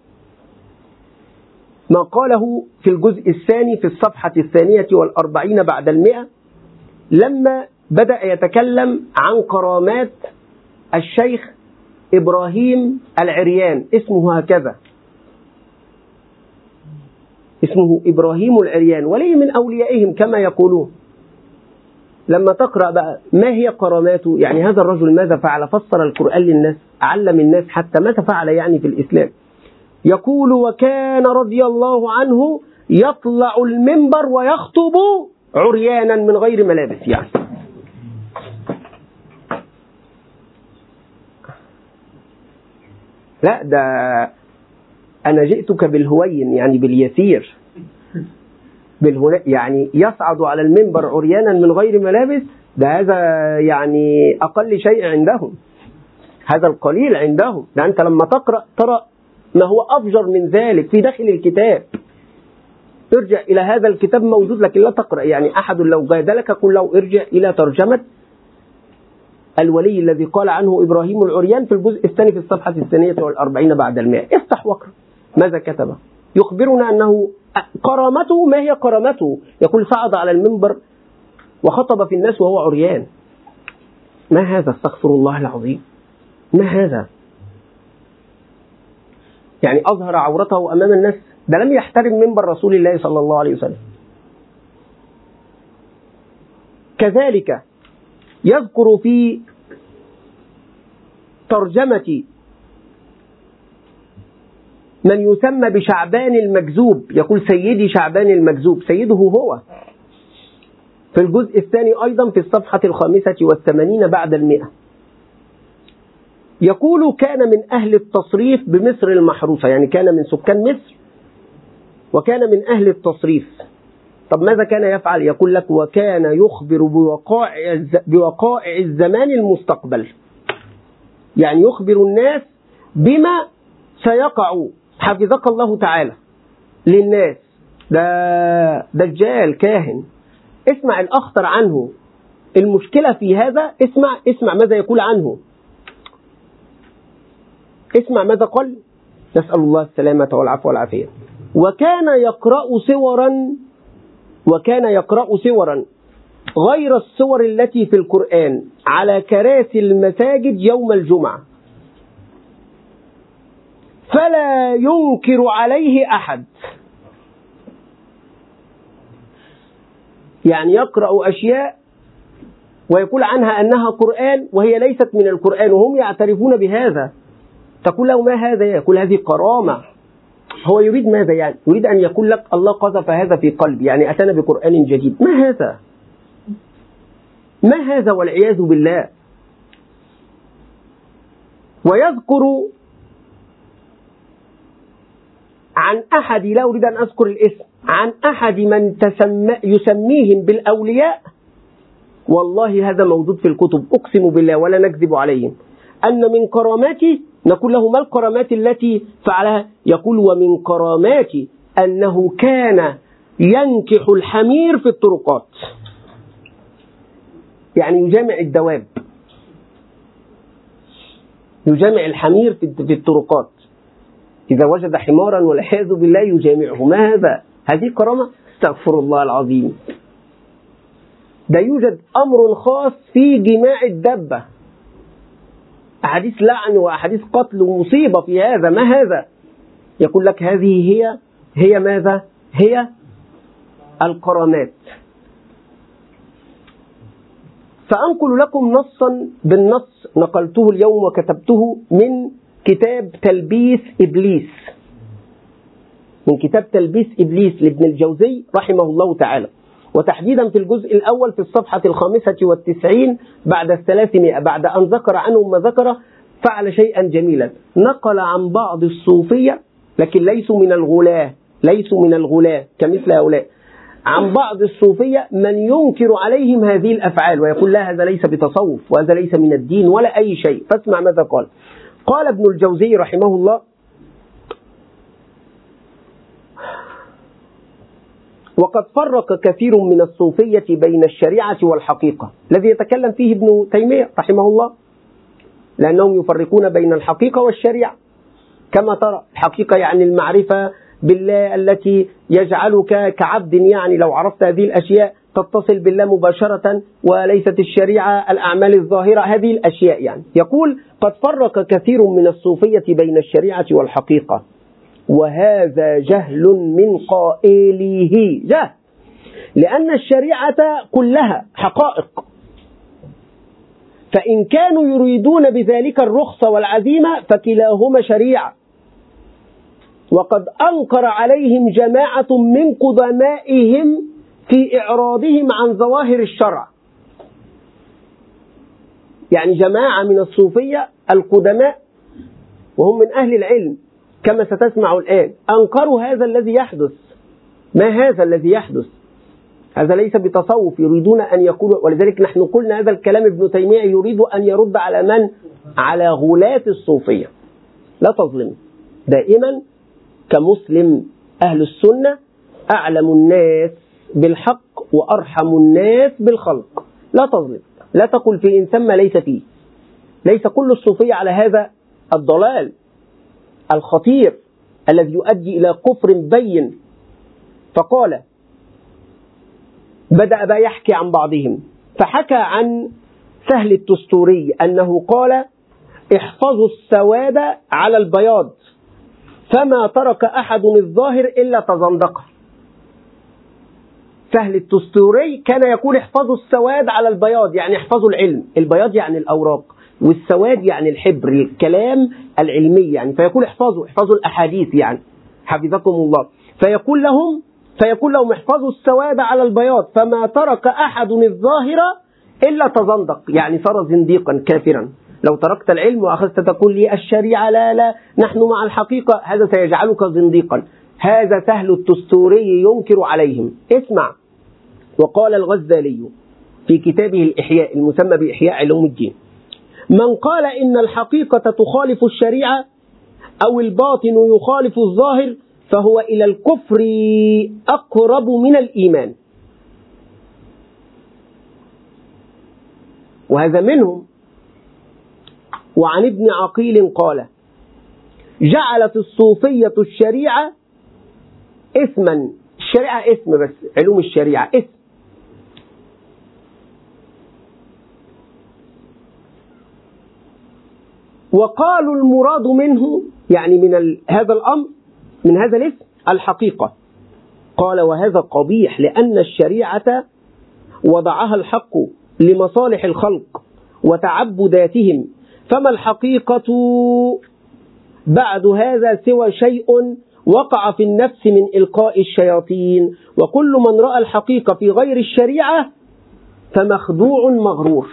ما قاله في الجزء الثاني في الصفحة الثانية والأربعين بعد المئة، لما بدأ يتكلم عن كرامات الشيخ إبراهيم العريان، اسمه هكذا، اسمه إبراهيم العريان، ولي من أوليائهم كما يقولون. لما تقرأ بقى ما هي كراماته، يعني هذا الرجل ماذا فعل؟ فسر القرآن للناس، علم الناس حتى ماذا فعل يعني في الإسلام. يقول وكان رضي الله عنه يطلع المنبر ويخطب عريانا من غير ملابس. يعني لا، ده أنا جئتك بالهوين، يعني باليسير، يعني يصعد على المنبر عريانا من غير ملابس، ده هذا يعني أقل شيء عندهم، هذا القليل عندهم. ده أنت لما تقرأ ترى ما هو أفجر من ذلك في داخل الكتاب. ارجع إلى هذا الكتاب موجود، لكن لا تقرأ. يعني أحد لو جادلك قل له ارجع إلى ترجمة الولي الذي قال عنه إبراهيم العريان في الجزء الثاني في الصفحة الثانية والأربعين بعد المئة، افتح واقرأ ماذا كتب. يخبرنا أنه كرامته، ما هي كرامته؟ يقول صعد على المنبر وخطب في الناس وهو عريان. ما هذا؟ استغفر الله العظيم، ما هذا؟ يعني أظهر عورته أمام الناس، ده لم يحترم منبر رسول الله صلى الله عليه وسلم. كذلك يذكر في ترجمة من يسمى بشعبان المكذوب، يقول سيدي شعبان المكذوب، سيده هو، في الجزء الثاني أيضا في الصفحة الخامسة والثمانين بعد المئة. يقول كان من أهل التصريف بمصر المحروسة، يعني كان من سكان مصر وكان من أهل التصريف. طب ماذا كان يفعل؟ يقول لك وكان يخبر بوقائع بوقائع الزمان المستقبل، يعني يخبر الناس بما سيقع حفظك الله تعالى للناس. ده دجال كاهن. اسمع الأخطر عنه، المشكلة في هذا، اسمع اسمع ماذا يقول عنه، اسمع ماذا قال، نسأل الله السلامة والعفو والعافية. وكان يقرأ سورا وكان يقرأ سورا غير السور التي في القرآن على كراسي المساجد يوم الجمعة، فلا ينكر عليه أحد. يعني يقرأ أشياء ويقول عنها أنها قرآن وهي ليست من القرآن، وهم يعترفون بهذا. تقول له ما هذا؟ يقول هذه كرامة. هو يريد ماذا؟ يعني يريد أن يقول لك الله قذف هذا في قلبي، يعني أتانا بقرآن جديد. ما هذا؟ ما هذا والعياذ بالله. ويذكر عن أحد، لا أريد أن أذكر الاسم، عن أحد من تسمى يسميهم بالأولياء، والله هذا موجود في الكتب، أقسم بالله ولا نكذب عليهم، أن من كراماته، نقول له ما الكرامات التي فعلها؟ يقول ومن كراماته أنه كان ينكح الحمير في الطرقات، يعني يجامع الدواب، يجامع الحمير في الطرقات، إذا وجد حمارا والعياذ بالله يجامعه. ما هذا؟ هذه كرامة؟ استغفر الله العظيم. ده يوجد أمر خاص في جماع الدبة، أحاديث لعن وأحاديث قتل ومصيبة في هذا. ما هذا؟ يقول لك هذه هي هي ماذا؟ هي الكرامات. فأنقل لكم نصا بالنص نقلته اليوم وكتبته من كتاب تلبيس إبليس، من كتاب تلبيس إبليس لابن الجوزي رحمه الله تعالى، وتحديدا في الجزء الأول في الصفحة الخامسة والتسعين بعد الثلاثمائة، بعد أن ذكر عنهم ما ذكر فعل شيئا جميلا. نقل عن بعض الصوفية، لكن ليسوا من الغلاة، ليسوا من الغلاة كمثل هؤلاء، عن بعض الصوفية من ينكر عليهم هذه الأفعال ويقول لا هذا ليس بتصوف وهذا ليس من الدين ولا أي شيء. فاسمع ماذا قال. قال ابن الجوزي رحمه الله: وقد فرق كثير من الصوفية بين الشريعة والحقيقة، الذي يتكلم فيه ابن تيمية رحمه الله، لأنهم يفرقون بين الحقيقة والشريعة. كما ترى الحقيقة يعني المعرفة بالله التي يجعلك كعبد، يعني لو عرفت هذه الأشياء تتصل بالله مباشرة، وليست الشريعة الأعمال الظاهرة، هذه الأشياء يعني. يقول: قد فرق كثير من الصوفية بين الشريعة والحقيقة، وهذا جهل من قائله، جهل، لأن الشريعة كلها حقائق، فإن كانوا يريدون بذلك الرخصة والعزيمة فكلاهما شريعة. وقد أنكر عليهم جماعة من قدمائهم في إعراضهم عن ظواهر الشرع، يعني جماعة من الصوفية القدماء وهم من أهل العلم كما ستسمع الآن، أنكروا هذا الذي يحدث. ما هذا الذي يحدث؟ هذا ليس بتصوف، يريدون أن يقولوا، ولذلك نحن قلنا هذا الكلام ابن تيمية يريد أن يرد على من؟ على غلاة الصوفية. لا تظلم، دائما كمسلم أهل السنة أعلم الناس بالحق وأرحم الناس بالخلق. لا تظلم، لا تقل في إن ثم ليس فيه. ليس كل الصوفية على هذا الضلال الخطير الذي يؤدي إلى كفر بين. فقال، بدأ بقى يحكي عن بعضهم، فحكى عن سهل التستوري أنه قال: احفظوا السواد على البياض فما ترك أحد الظاهر إلا تزندقه. سهل التستوري كان يقول احفظوا السواد على البياض، يعني احفظوا العلم، البياض يعني الأوراق، والسواد يعني الحبر، الكلام العلمي يعني. فيقول احفظوا احفظوا الأحاديث يعني حفظكم الله. فيقول لهم فيقول لهم احفظوا السواد على البياض فما ترك أحد الظاهر إلا تزندق، يعني صار زنديقا كافرا. لو تركت العلم وأخذت تقول لي الشريعة لا لا نحن مع الحقيقة، هذا سيجعلك زنديقا. هذا سهل التستوري ينكر عليهم. اسمع. وقال الغزالي في كتابه الإحياء المسمى بإحياء علوم الدين: من قال إن الحقيقة تخالف الشريعة أو الباطن يخالف الظاهر فهو إلى الكفر أقرب من الإيمان. وهذا منهم. وعن ابن عقيل قال: جعلت الصوفية الشريعة اسما، الشريعة اسم بس، علوم الشريعة اسم، وقالوا المراد منه يعني من هذا الأمر، من هذا الاسم، الحقيقة. قال: وهذا قبيح لأن الشريعة وضعها الحق لمصالح الخلق وتعبداتهم، فما الحقيقة بعد هذا سوى شيء وقع في النفس من إلقاء الشياطين، وكل من رأى الحقيقة في غير الشريعة فمخدوع مغرور.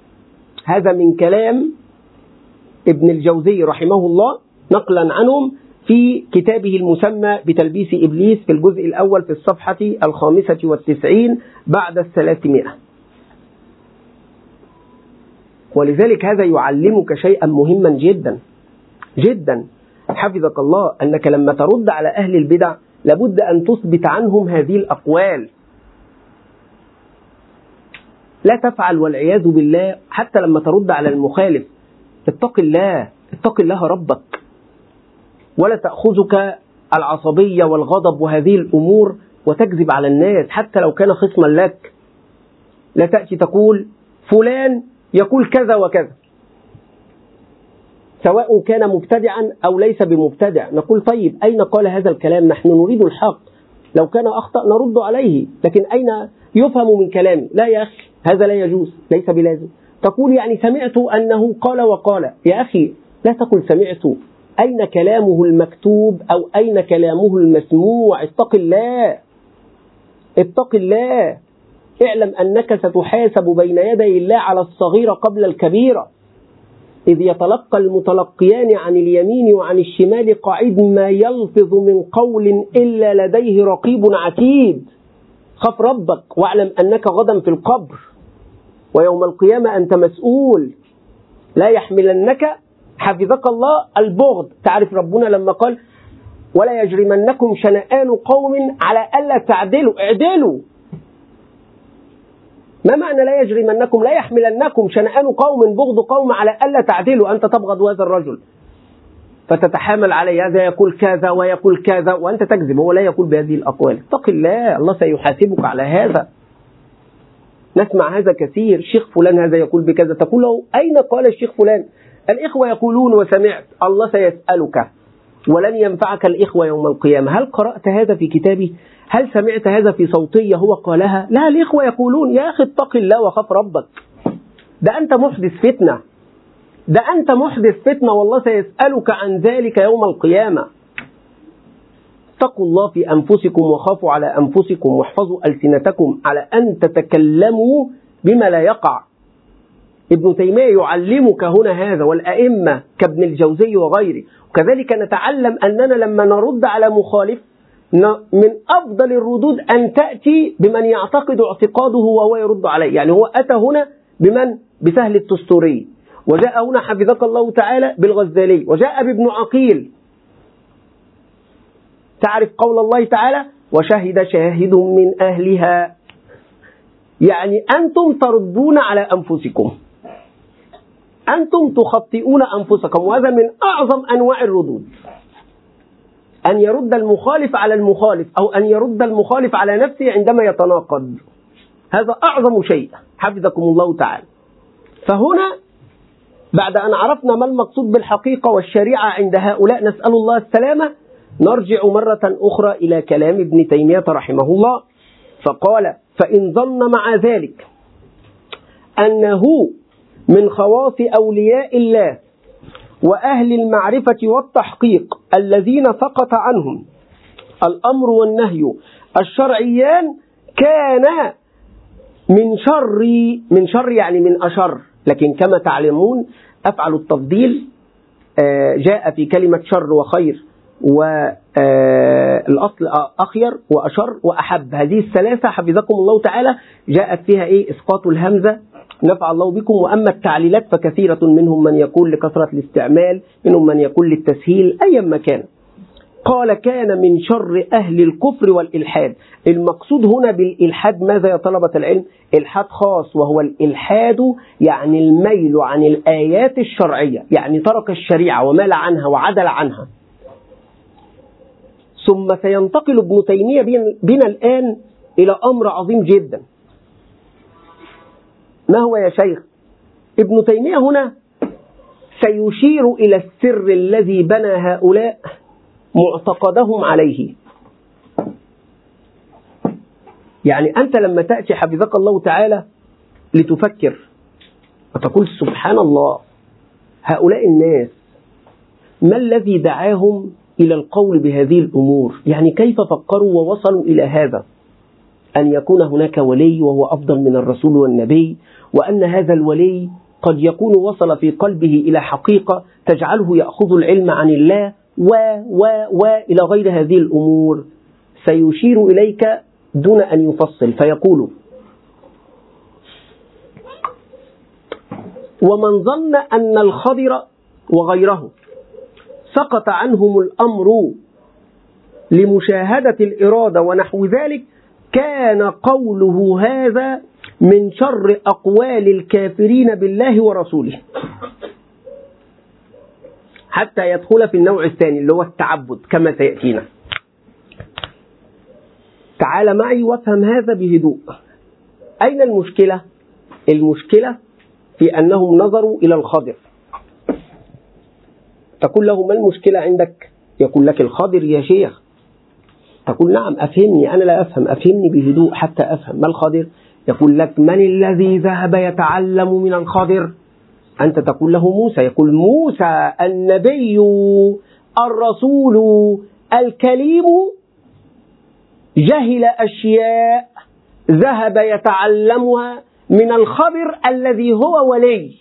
هذا من كلام ابن الجوزي رحمه الله نقلا عنهم في كتابه المسمى بتلبيس إبليس في الجزء الأول في الصفحة الخامسة والتسعين بعد الثلاثمائة. ولذلك هذا يعلمك شيئا مهما جدا جدا حفظك الله، أنك لما ترد على أهل البدع لابد أن تثبت عنهم هذه الأقوال. لا تفعل والعياذ بالله حتى لما ترد على المخالف اتق الله، اتق الله ربك، ولا تأخذك العصبية والغضب وهذه الأمور وتكذب على الناس حتى لو كان خصما لك. لا تأتي تقول فلان يقول كذا وكذا سواء كان مبتدعا أو ليس بمبتدع. نقول طيب أين قال هذا الكلام؟ نحن نريد الحق، لو كان أخطأ نرد عليه، لكن أين يفهم من كلامي؟ لا يا أخي هذا لا يجوز، ليس بلازم. تقول يعني سمعت أنه قال وقال. يا أخي لا تقل سمعت، أين كلامه المكتوب أو أين كلامه المسموع؟ اتق الله، اتق الله. اعلم أنك ستحاسب بين يدي الله على الصغيرة قبل الكبيرة. إذ يتلقى المتلقيان عن اليمين وعن الشمال قعيد ما يلفظ من قول إلا لديه رقيب عتيد. خف ربك واعلم أنك غدا في القبر ويوم القيامة أنت مسؤول. لا يحملنك حفظك الله البغض. تعرف ربنا لما قال ولا يجرمنكم شنآن قوم على ألا تعدلوا، اعدلوا. ما معنى لا يجرمنكم؟ لا يحملنكم شنآن قوم بغض قوم على ألا تعدلوا. أنت تبغض هذا الرجل فتتحامل عليه، هذا يقول كذا ويقول كذا وأنت تكذب، هو لا يقول بهذه الأقوال. اتق الله، الله سيحاسبك على هذا. نسمع هذا كثير، شيخ فلان هذا يقول بكذا، تقول له أين قال الشيخ فلان؟ الإخوة يقولون وسمعت. الله سيسألك ولن ينفعك الإخوة يوم القيامة. هل قرأت هذا في كتابي؟ هل سمعت هذا في صوتية هو قالها؟ لا، الإخوة يقولون. يا أخي اتق الله وخف ربك، ده أنت محدث فتنة، ده أنت محدث فتنة والله سيسألك عن ذلك يوم القيامة. اتقوا الله في أنفسكم وخافوا على أنفسكم واحفظوا ألسنتكم على أن تتكلموا بما لا يقع. ابن تيمية يعلمك هنا هذا، والأئمة كابن الجوزي وغيره. وكذلك نتعلم أننا لما نرد على مخالف من أفضل الردود أن تأتي بمن يعتقد اعتقاده وهو يرد عليه. يعني هو أتى هنا بمن؟ بسهل التستوري، وجاء هنا حفظك الله تعالى بالغزالي، وجاء بابن عقيل. تعرف قول الله تعالى وشهد شاهد من أهلها، يعني أنتم تردون على أنفسكم، أنتم تخطئون أنفسكم، وهذا من أعظم أنواع الردود، أن يرد المخالف على المخالف أو أن يرد المخالف على نفسه عندما يتناقض. هذا أعظم شيء حفظكم الله تعالى. فهنا بعد أن عرفنا ما المقصود بالحقيقة والشريعة عند هؤلاء، نسأل الله السلامة، نرجع مرة أخرى إلى كلام ابن تيمية رحمه الله. فقال فإن ظن مع ذلك أنه من خواص أولياء الله وأهل المعرفة والتحقيق الذين سقط عنهم الأمر والنهي الشرعيان كان من شر، من شر يعني من أشر، لكن كما تعلمون أفعل التفضيل جاء في كلمة شر وخير، والأصل أخير وأشر وأحب. هذه الثلاثة حفظكم الله تعالى جاءت فيها إيه؟ إسقاط الهمزة، نفع الله بكم. وأما التعليلات فكثيرة، منهم من يقول لكثرة الاستعمال، منهم من يقول للتسهيل، أيا ما كان. قال كان من شر أهل الكفر والإلحاد. المقصود هنا بالإلحاد ماذا يا طلبة العلم؟ إلحاد خاص، وهو الإلحاد يعني الميل عن الآيات الشرعية، يعني ترك الشريعة ومال عنها وعدل عنها. ثم سينتقل ابن تيمية بنا الآن إلى أمر عظيم جدا. ما هو يا شيخ؟ ابن تيمية هنا سيشير إلى السر الذي بنى هؤلاء معتقدهم عليه. يعني أنت لما تأتي حفظك الله تعالى لتفكر وتقول سبحان الله، هؤلاء الناس ما الذي دعاهم إلى القول بهذه الأمور؟ يعني كيف فكروا ووصلوا إلى هذا، أن يكون هناك ولي وهو أفضل من الرسول والنبي، وأن هذا الولي قد يكون وصل في قلبه إلى حقيقة تجعله يأخذ العلم عن الله و و و إلى غير هذه الأمور سيشير إليك دون أن يفصل فيقول: ومن ظن أن الخضر وغيره سقط عنهم الأمر لمشاهدة الإرادة ونحو ذلك كان قوله هذا من شر أقوال الكافرين بالله ورسوله، حتى يدخل في النوع الثاني اللي هو التعبد كما سيأتينا. تعال معي وافهم هذا بهدوء. أين المشكلة؟ المشكلة في أنهم نظروا إلى الخضر. تقول له: ما المشكلة عندك؟ يقول لك: الخضر يا شيخ. تقول: نعم أفهمني، أنا لا أفهم، أفهمني بهدوء حتى أفهم. ما الخضر؟ يقول لك: من الذي ذهب يتعلم من الخضر؟ أنت تقول له: موسى. يقول: موسى النبي الرسول الكليم جهل أشياء ذهب يتعلمها من الخضر الذي هو ولي.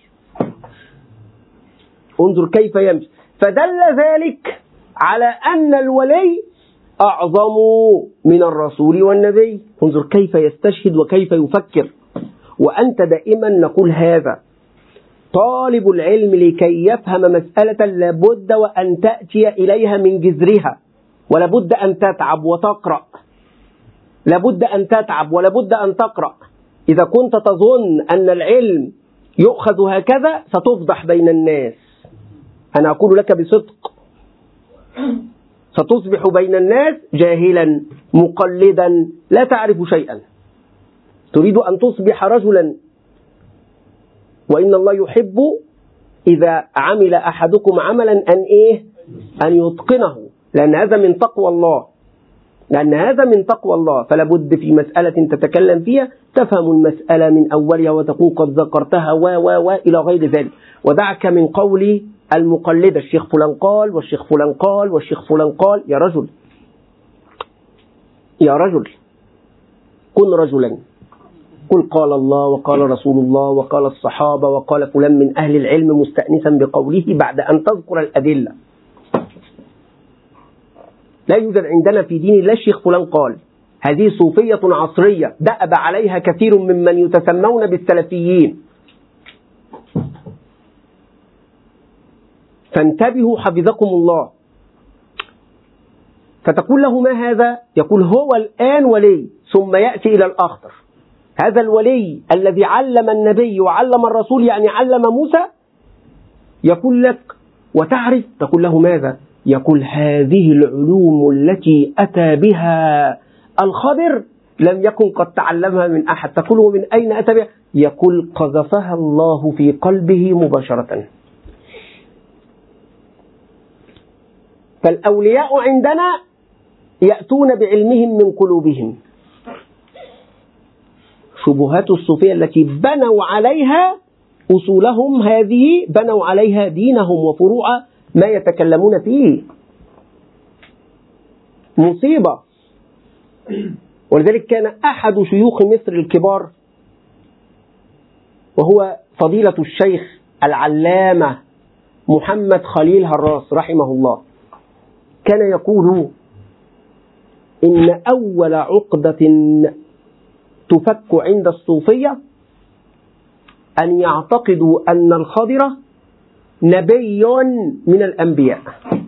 انظر كيف يمشي. فدل ذلك على أن الولي أعظم من الرسول والنبي. انظر كيف يستشهد وكيف يفكر. وأنت دائما نقول هذا: طالب العلم لكي يفهم مسألة لابد وأن تأتي إليها من جذرها، ولابد أن تتعب وتقرأ، لابد أن تتعب ولابد أن تقرأ. إذا كنت تظن أن العلم يؤخذ هكذا ستفضح بين الناس. أنا أقول لك بصدق، ستصبح بين الناس جاهلا مقلدا لا تعرف شيئا. تريد أن تصبح رجلا، وإن الله يحب إذا عمل أحدكم عملا أن إيه؟ أن يتقنه، لأن هذا من تقوى الله، لأن هذا من تقوى الله. فلا بد في مسألة تتكلم فيها تفهم المسألة من أولها وتكون قد ذكرتها و و و إلى غير ذلك. ودعك من قول المقلد: الشيخ فلان قال والشيخ فلان قال والشيخ فلان قال. يا رجل يا رجل كن رجلا، قل قال الله وقال رسول الله وقال الصحابة وقال فلان من أهل العلم مستأنسا بقوله بعد أن تذكر الأدلة. لا يوجد عندنا في دين الله الشيخ فلان قال. هذه صوفية عصرية دأب عليها كثير ممن يتسمون بالسلفيين. فانتبهوا حفظكم الله. فتقول له: ما هذا؟ يقول: هو الآن ولي، ثم يأتي إلى الآخر. هذا الولي الذي علم النبي وعلم الرسول، يعني علم موسى. يقول لك: وتعرف؟ تقول له: ماذا؟ يقول: هذه العلوم التي أتى بها الخضر لم يكن قد تعلمها من أحد. تقول: ومن أين أتى بها؟ يقول: قذفها الله في قلبه مباشرة. فالأولياء عندنا يأتون بعلمهم من قلوبهم. شبهات الصوفية التي بنوا عليها أصولهم هذه، بنوا عليها دينهم وفروع ما يتكلمون فيه. مصيبة. ولذلك كان أحد شيوخ مصر الكبار، وهو فضيلة الشيخ العلامة محمد خليل هراس رحمه الله، كان يقول: إن أول عقدة تفك عند الصوفية أن يعتقدوا أن الخضر نبي من الأنبياء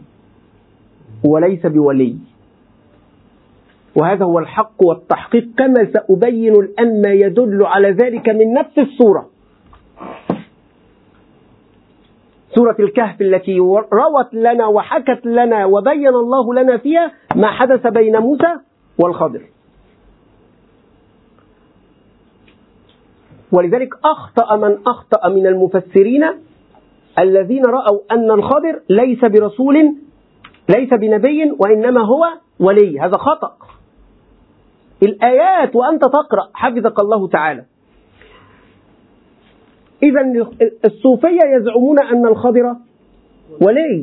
وليس بولي. وهذا هو الحق والتحقيق، كما سأبين الآن ما يدل على ذلك من نفس السورة، سورة الكهف التي روت لنا وحكت لنا وبين الله لنا فيها ما حدث بين موسى والخضر. ولذلك أخطأ من أخطأ من المفسرين الذين رأوا أن الخضر ليس برسول ليس بنبي وإنما هو ولي. هذا خطأ. الآيات وأنت تقرأ حفظك الله تعالى. إذن الصوفية يزعمون أن الخضر ولي،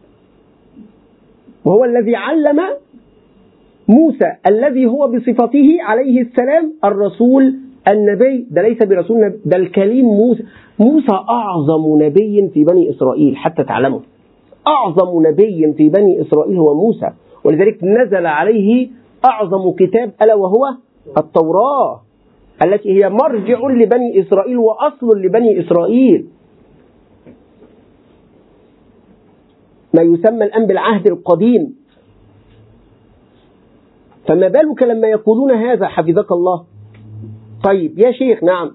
وهو الذي علم موسى الذي هو بصفته عليه السلام الرسول النبي. ده ليس برسول، ده الكليم موسى. موسى أعظم نبي في بني إسرائيل حتى تعلموا، أعظم نبي في بني إسرائيل هو موسى، ولذلك نزل عليه أعظم كتاب ألا وهو التوراة التي هي مرجع لبني إسرائيل وأصل لبني إسرائيل، ما يسمى الآن بالعهد القديم. فما بالك لما يقولون هذا حفظك الله. طيب يا شيخ، نعم،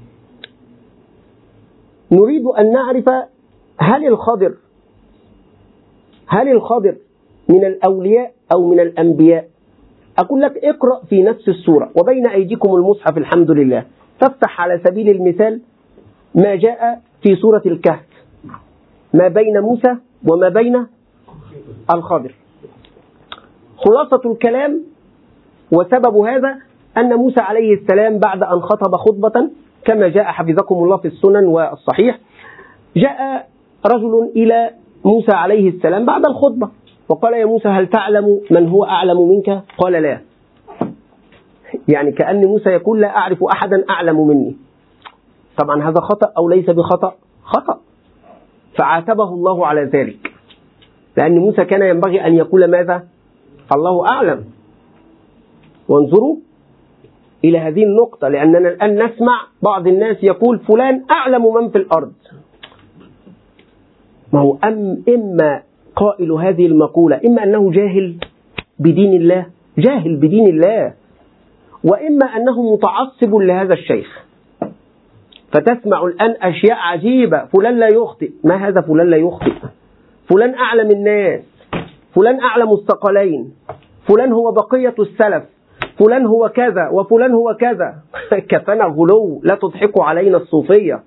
نريد أن نعرف هل الخضر هل الخضر من الأولياء أو من الأنبياء؟ أقول لك اقرأ في نفس السورة وبين أيديكم المصحف الحمد لله، تفتح على سبيل المثال ما جاء في سورة الكهف ما بين موسى وما بين الخضر. خلاصة الكلام وسبب هذا أن موسى عليه السلام بعد أن خطب خطبة كما جاء حفظكم الله في السنن والصحيح، جاء رجل إلى موسى عليه السلام بعد الخطبة وقال: يا موسى هل تعلم من هو أعلم منك؟ قال: لا. يعني كأن موسى يقول: لا أعرف أحدا أعلم مني. طبعا هذا خطأ أو ليس بخطأ؟ خطأ. فعاتبه الله على ذلك، لأن موسى كان ينبغي أن يقول ماذا؟ الله أعلم. وانظروا إلى هذه النقطة، لأننا الآن نسمع بعض الناس يقول فلان أعلم من في الأرض. ما هو أم إما قائل هذه المقولة إما أنه جاهل بدين الله جاهل بدين الله وإما أنه متعصب لهذا الشيخ. فتسمع الآن أشياء عجيبة: فلان لا يخطئ. ما هذا فلان لا يخطئ؟ فلان أعلم الناس، فلان أعلم الثقلين، فلان هو بقية السلف، فلان هو كذا وفلان هو كذا. كفنا غلو، لا تضحكوا علينا الصوفية.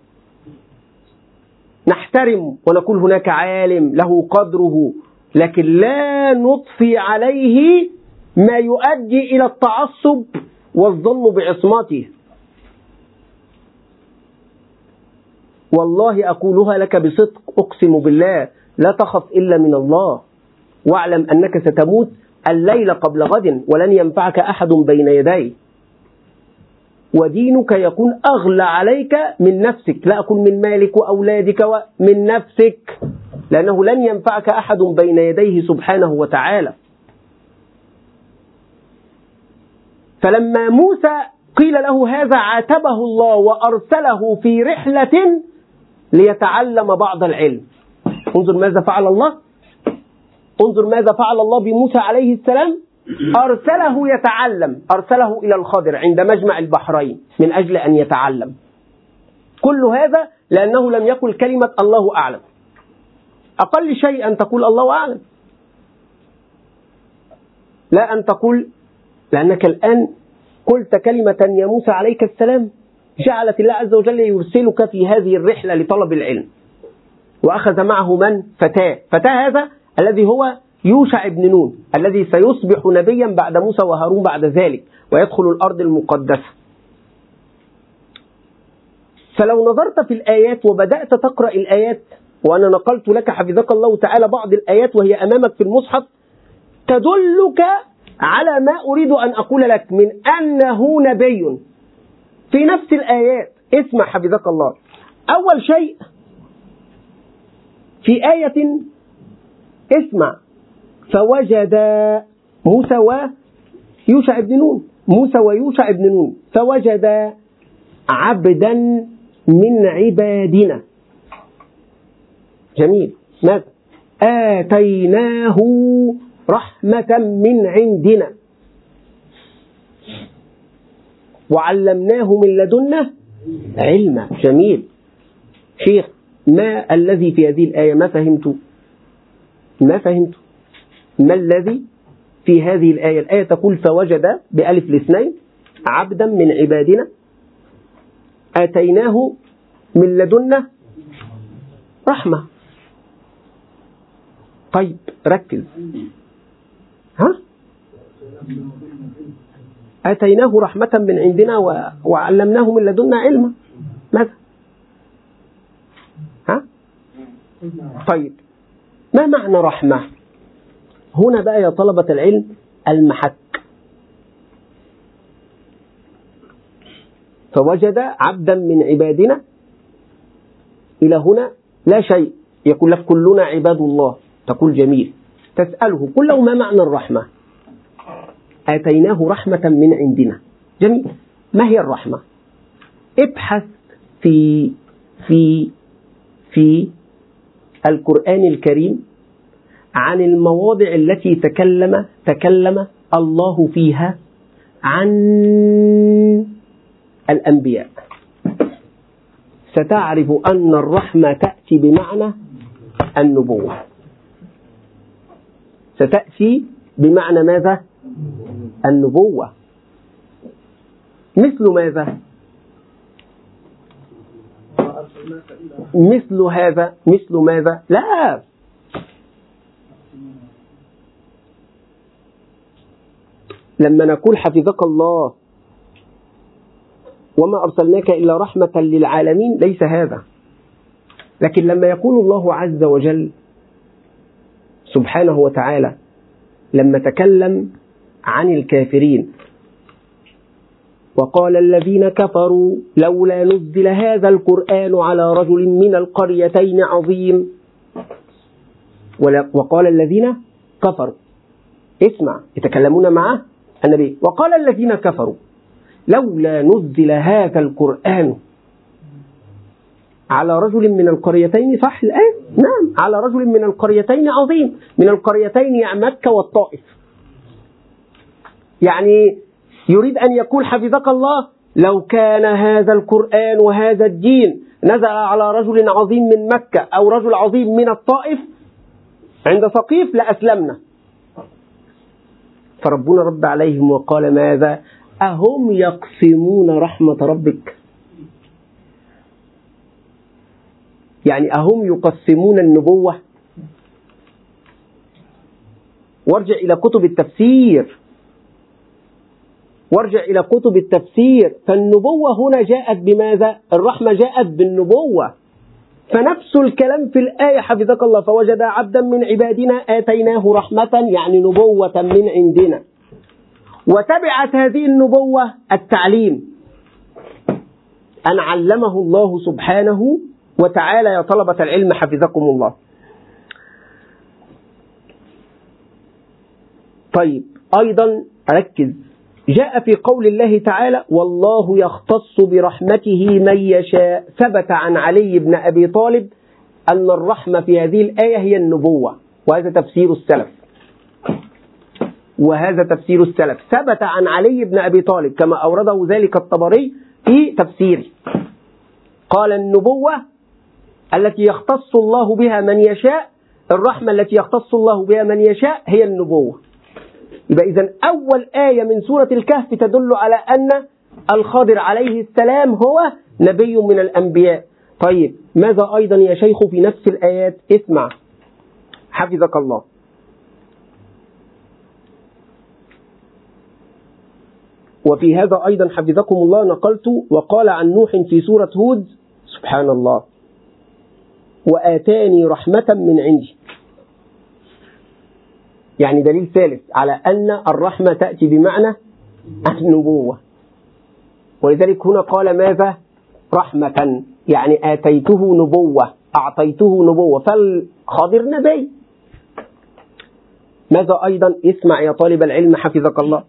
نحترم ونقول هناك عالم له قدره، لكن لا نضفي عليه ما يؤدي إلى التعصب والظن بعصمته. والله أقولها لك بصدق، أقسم بالله، لا تخف إلا من الله، واعلم أنك ستموت الليل قبل غد ولن ينفعك أحد بين يديه، ودينك يكون أغلى عليك من نفسك. لا أقول من مالك وأولادك ومن نفسك، لأنه لن ينفعك أحد بين يديه سبحانه وتعالى. فلما موسى قيل له هذا عاتبه الله وأرسله في رحلة ليتعلم بعض العلم. انظر ماذا فعل الله انظر ماذا فعل الله بموسى عليه السلام. أرسله يتعلم، أرسله إلى الخضر عند مجمع البحرين من أجل أن يتعلم. كل هذا لأنه لم يقل كلمة الله أعلم. أقل شيء أن تقول الله أعلم، لا أن تقول، لأنك الآن قلت كلمة يا موسى عليك السلام جعلت الله عز وجل يرسلك في هذه الرحلة لطلب العلم. وأخذ معه من؟ فتاة. فتاة هذا الذي هو يوشع بن نون، الذي سيصبح نبيا بعد موسى وهارون بعد ذلك، ويدخل الأرض المقدسة. فلو نظرت في الآيات وبدأت تقرأ الآيات، وأنا نقلت لك حفظك الله تعالى بعض الآيات وهي أمامك في المصحف، تدلك على ما أريد أن أقول لك من أنه نبي في نفس الآيات. اسمع حفظك الله. أول شيء في آية، اسمع: فوجد موسى ويوشع بن نون موسى ويوشع بن نون فوجد عبدا من عبادنا. جميل. ماذا؟ آتيناه رحمة من عندنا وعلمناه من لدنا علما. جميل. شيخ، ما الذي في هذه الآية؟ ما فهمت ما فهمت ما الذي في هذه الآية؟ الآية تقول فوجد بألف الاثنين عبدا من عبادنا آتيناه من لدنا رحمة. طيب ركز. ها؟ آتيناه رحمة من عندنا وعلمناه من لدنا علما. ماذا؟ ها؟ طيب ما معنى رحمة؟ هنا بقى يا طلبة العلم المحك. فوجد عبدا من عبادنا، إلى هنا لا شيء، يقول لك كلنا عباد الله. تقول جميل. تسأله قل له ما معنى الرحمة؟ آتيناه رحمة من عندنا. جميل. ما هي الرحمة؟ ابحث في في في القرآن الكريم عن المواضع التي تكلم تكلم الله فيها عن الأنبياء، ستعرف أن الرحمة تأتي بمعنى النبوة. ستأتي بمعنى ماذا؟ النبوة. مثل ماذا؟ مثل هذا مثل ماذا؟ لا، لما نقول حفظك الله وما أرسلناك إلا رحمة للعالمين ليس هذا. لكن لما يقول الله عز وجل سبحانه وتعالى لما تكلم عن الكافرين وقال الذين كفروا لولا نزل هذا القرآن على رجل من القريتين عظيم، وقال الذين كفروا، اسمع يتكلمون مع النبي، وقال الذين كفروا لولا نزل هذا القرآن على رجل من القريتين، صح الآن؟ نعم، على رجل من القريتين عظيم. من القريتين يعني مكة والطائف. يعني يريد أن يقول حفظك الله لو كان هذا القرآن وهذا الدين نزل على رجل عظيم من مكة أو رجل عظيم من الطائف عند ثقيف لأسلمنا. فربنا رد عليهم وقال ماذا؟ أهم يقسمون رحمة ربك؟ يعني أهم يقسمون النبوة؟ وارجع إلى كتب التفسير وارجع إلى كتب التفسير فالنبوة هنا جاءت بماذا؟ الرحمة جاءت بالنبوة. فنفس الكلام في الآية حفظك الله فوجد عبدا من عبادنا آتيناه رحمة يعني نبوة من عندنا. وتبعت هذه النبوة التعليم، أن علمه الله سبحانه وتعالى يا طلبة العلم حفظكم الله. طيب أيضا ركز، جاء في قول الله تعالى والله يختص برحمته من يشاء. ثبت عن علي بن أبي طالب أن الرحمة في هذه الآية هي النبوة، وهذا تفسير السلف وهذا تفسير السلف ثبت عن علي بن أبي طالب كما أورده ذلك الطبري في تفسيره. قال النبوة التي يختص الله بها من يشاء، الرحمة التي يختص الله بها من يشاء هي النبوة. يبقى إذن أول آية من سورة الكهف تدل على أن الخضر عليه السلام هو نبي من الأنبياء. طيب ماذا أيضا يا شيخ في نفس الآيات؟ اسمع حفظك الله. وفي هذا أيضا حفظكم الله نقلت وقال عن نوح في سورة هود سبحان الله وآتاني رحمة من عندي، يعني دليل ثالث على أن الرحمة تأتي بمعنى النبوة. ولذلك هنا قال ماذا؟ رحمة، يعني آتيته نبوة، أعطيته نبوة، فالخضر نبي. ماذا أيضا؟ اسمع يا طالب العلم حفظك الله.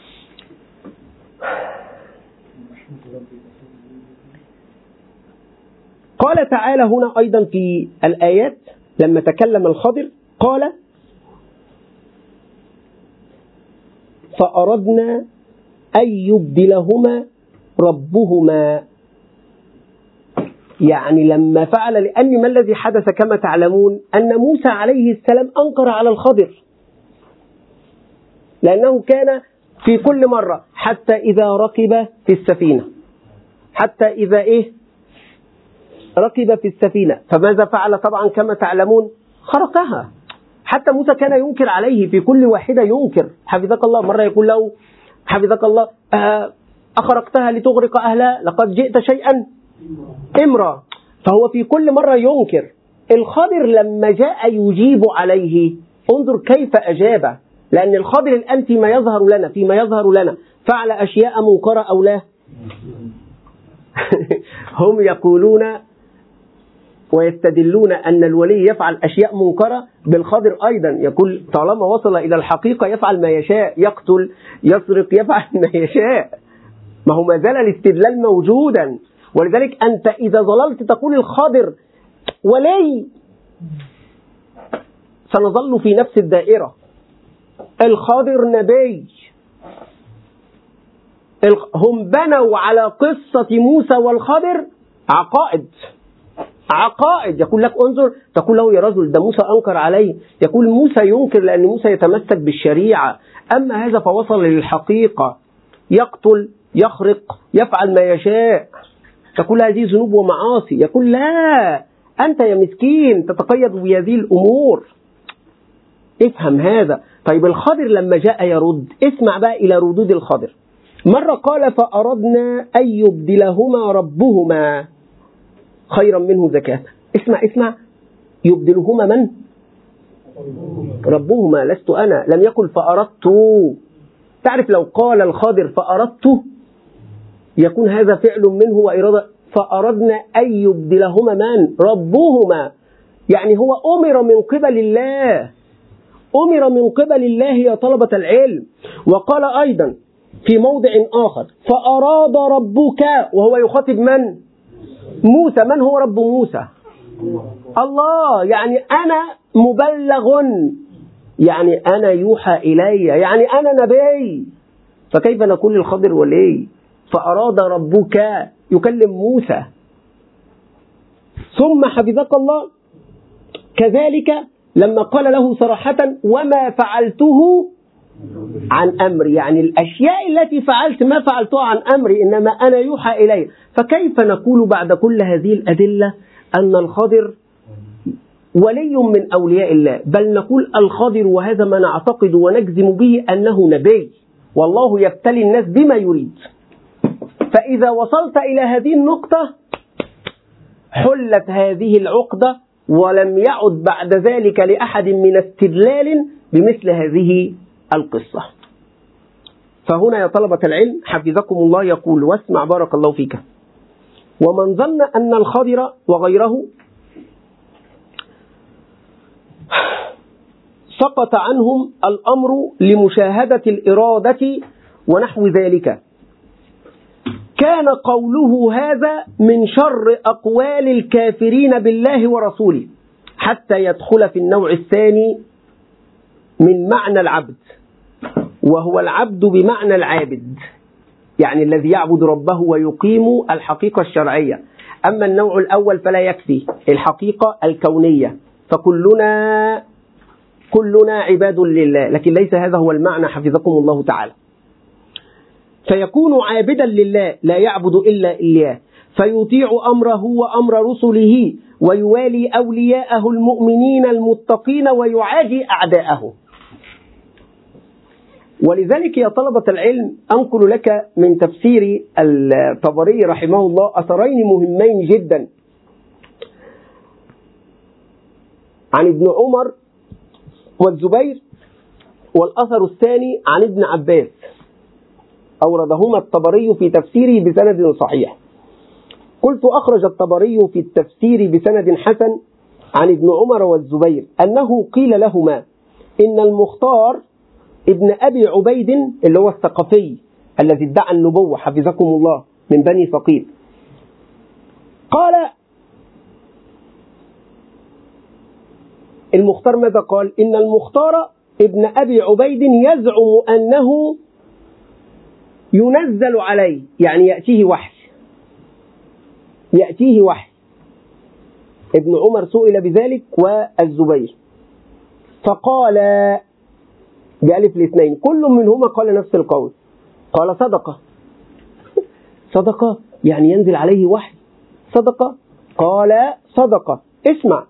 قال تعالى هنا أيضا في الآيات لما تكلم الخضر قال فأردنا أن يبدلهما ربهما، يعني لما فعل، لأن ما الذي حدث كما تعلمون أن موسى عليه السلام أنكر على الخضر، لأنه كان في كل مرة حتى إذا ركب في السفينة حتى إذا إيه ركب في السفينة فماذا فعل؟ طبعا كما تعلمون خرقها. حتى موسى كان ينكر عليه في كل واحدة ينكر. حفظك الله مرة يقول له حفظك الله أخرقتها لتغرق أهلها لقد جئت شيئا إمرا، فهو في كل مرة ينكر. الخضر لما جاء يجيب عليه انظر كيف أجاب، لأن الخضر الآن فيما يظهر لنا فيما يظهر لنا فعل أشياء منكرة أو لا؟ هم يقولون ويستدلون أن الولي يفعل أشياء منكرة بالخضر أيضا، يقول طالما وصل إلى الحقيقة يفعل ما يشاء، يقتل، يسرق، يفعل ما يشاء. ما هو ما زال الاستدلال موجودا. ولذلك أنت إذا ظللت تقول الخضر ولي سنظل في نفس الدائرة. الخضر نبي، هم بنوا على قصة موسى والخضر عقائد عقائد يقول لك انظر، تقول له يا رجل ده موسى أنكر عليه، يقول موسى ينكر لأن موسى يتمسك بالشريعة، أما هذا فوصل للحقيقة، يقتل، يخرق، يفعل ما يشاء، تقول هذه ذنوب ومعاصي. يقول لا، أنت يا مسكين تتقيد بهذه الأمور، افهم هذا. طيب الخضر لما جاء يرد، اسمع بقى إلى ردود الخضر. مرة قال فأردنا أن يبدلهما ربهما خيرا منه زكاة. اسمع اسمع، يبدلهما من؟ ربهما، لست أنا، لم يقل فأردت. تعرف لو قال الخضر فأردت يكون هذا فعل منه وإرادة، فأردنا أن يبدلهما من؟ ربهما، يعني هو أمر من قبل الله، أمر من قبل الله يا طلبة العلم. وقال أيضا في موضع آخر فأراد ربك، وهو يخاطب من؟ موسى. من هو رب موسى؟ الله. يعني أنا مبلغ، يعني أنا يوحى إلي، يعني أنا نبي، فكيف نقول الخضر ولي؟ فأراد ربك يكلم موسى. ثم حفظك الله كذلك لما قال له صراحة وما فعلته عن أمري، يعني الأشياء التي فعلت ما فعلتها عن أمري، إنما أنا يوحى إلي. فكيف نقول بعد كل هذه الأدلة أن الخضر ولي من أولياء الله؟ بل نقول الخضر، وهذا ما نعتقد ونجزم به، أنه نبي، والله يبتلي الناس بما يريد. فإذا وصلت إلى هذه النقطة حلت هذه العقدة، ولم يعد بعد ذلك لأحد من استدلال بمثل هذه القصة. فهنا يا طلبة العلم حفظكم الله يقول، واسمع بارك الله فيك: ومن ظن أن الخضر وغيره سقط عنهم الأمر لمشاهدة الإرادة ونحو ذلك، كان قوله هذا من شر أقوال الكافرين بالله ورسوله، حتى يدخل في النوع الثاني من معنى العبد، وهو العبد بمعنى العابد، يعني الذي يعبد ربه ويقيم الحقيقة الشرعية. أما النوع الأول فلا يكفي الحقيقة الكونية، فكلنا كلنا عباد لله، لكن ليس هذا هو المعنى حفظكم الله تعالى. فيكون عابدا لله لا يعبد إلا إياه، فيطيع أمره وأمر رسله، ويوالي أولياءه المؤمنين المتقين ويعادي أعداءه. ولذلك يا طلبة العلم أنقل لك من تفسير الطبري رحمه الله أثرين مهمين جدا عن ابن عمر والزبير، والأثر الثاني عن ابن عباس، أوردهما الطبري في تفسيره بسند صحيح. قلت أخرج الطبري في التفسير بسند حسن عن ابن عمر والزبير أنه قيل لهما إن المختار ابن أبي عبيد اللي هو الثقفي الذي ادعى النبوة حفظكم الله من بني ثقيف، قال المختار ماذا قال؟ إن المختار ابن أبي عبيد يزعم أنه ينزل عليه، يعني يأتيه وحي، يأتيه وحي. ابن عمر سئل بذلك والزبير، فقال بألف الاثنين كل منهما قال نفس القول، قال صدقة. صدقة يعني ينزل عليه وحي، صدقة. قال صدقة. اسمع،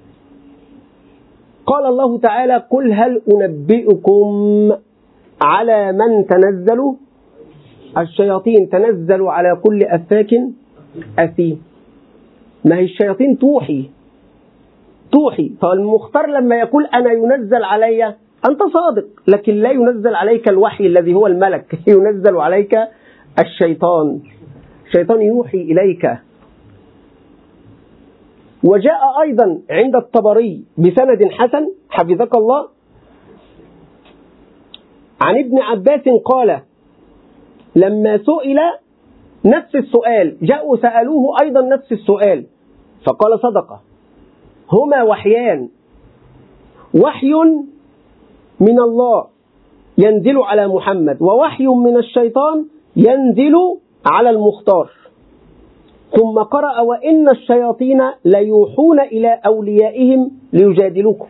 قال الله تعالى قل هل أنبئكم على من تنزل الشياطين، تنزل على كل أفاك أثيم. ما هي الشياطين توحي توحي فالمختار لما يقول أنا ينزل علي، أنت صادق، لكن لا ينزل عليك الوحي الذي هو الملك، ينزل عليك الشيطان. الشيطان يوحي إليك. وجاء أيضا عند الطبري بسند حسن حفظك الله عن ابن عباس قال لما سئل نفس السؤال، جاءوا سألوه أيضا نفس السؤال فقال صدقه، هما وحيان، وحي من الله ينزل على محمد، ووحي من الشيطان ينزل على المختار. ثم قرأ وإن الشياطين ليوحون إلى أوليائهم ليجادلوكم.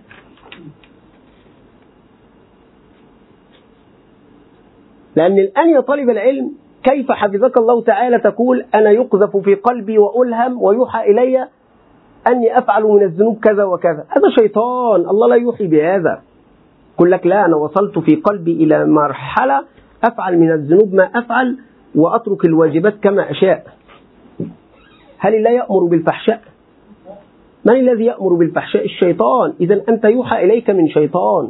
لأن الآن يا طالب العلم كيف حفظك الله تعالى تقول أنا يقذف في قلبي وألهم ويوحى إلي أني أفعل من الذنوب كذا وكذا؟ هذا شيطان، الله لا يوحي بهذا. يقول لك لا، أنا وصلت في قلبي إلى مرحلة أفعل من الذنوب ما أفعل وأترك الواجبات كما أشاء. هل الله يأمر بالفحشاء؟ من الذي يأمر بالفحشاء؟ الشيطان. إذن أنت يوحى إليك من شيطان.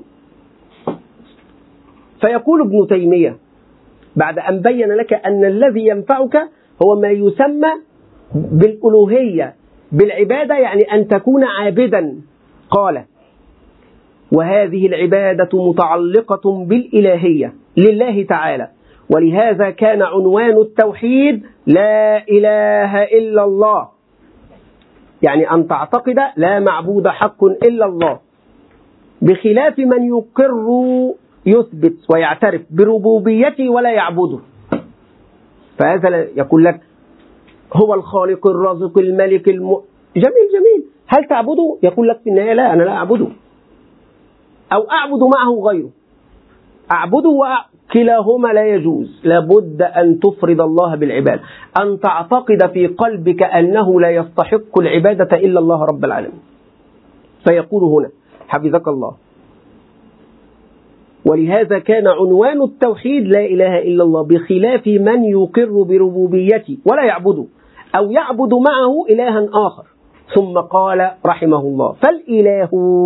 فيقول ابن تيمية بعد أن بين لك أن الذي ينفعك هو ما يسمى بالألوهية بالعبادة، يعني أن تكون عابدا، قال وهذه العبادة متعلقة بالإلهية لله تعالى، ولهذا كان عنوان التوحيد لا إله إلا الله، يعني أن تعتقد لا معبود حق إلا الله، بخلاف من يقر يثبت ويعترف بربوبيته ولا يعبده. فهذا يقول لك هو الخالق الرازق الملك الم... جميل جميل، هل تعبده؟ يقول لك في النهاية لا، أنا لا أعبده، أو أعبد معه غيره، أعبده وكلاهما لا يجوز. لابد أن تفرد الله بالعبادة، أن تعتقد في قلبك أنه لا يستحق العبادة إلا الله رب العالمين. فيقول هنا حفظك الله ولهذا كان عنوان التوحيد لا إله إلا الله، بخلاف من يقر بربوبيته ولا يعبده أو يعبد معه إلها آخر. ثم قال رحمه الله فالإله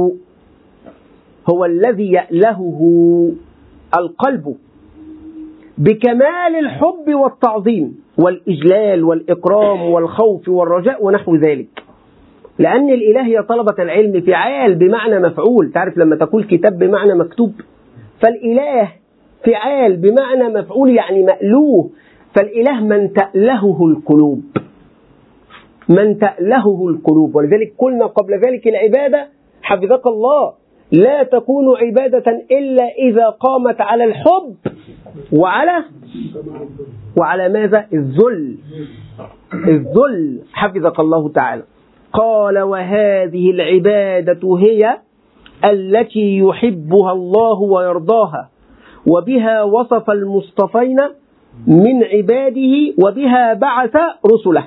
هو الذي يألهه القلب بكمال الحب والتعظيم والإجلال والإكرام والخوف والرجاء ونحو ذلك. لأن الإله يا طلبة العلم فعال بمعنى مفعول، تعرف لما تقول كتاب بمعنى مكتوب، فالإله فعال بمعنى مفعول يعني مألوه. فالإله من تألهه القلوب، من تألهه القلوب. ولذلك قلنا قبل ذلك العبادة حفظك الله لا تكون عبادة إلا إذا قامت على الحب وعلى وعلى ماذا؟ الذل. الذل حفظك الله تعالى. قال وهذه العبادة هي التي يحبها الله ويرضاها، وبها وصف المصطفين من عباده، وبها بعث رسله.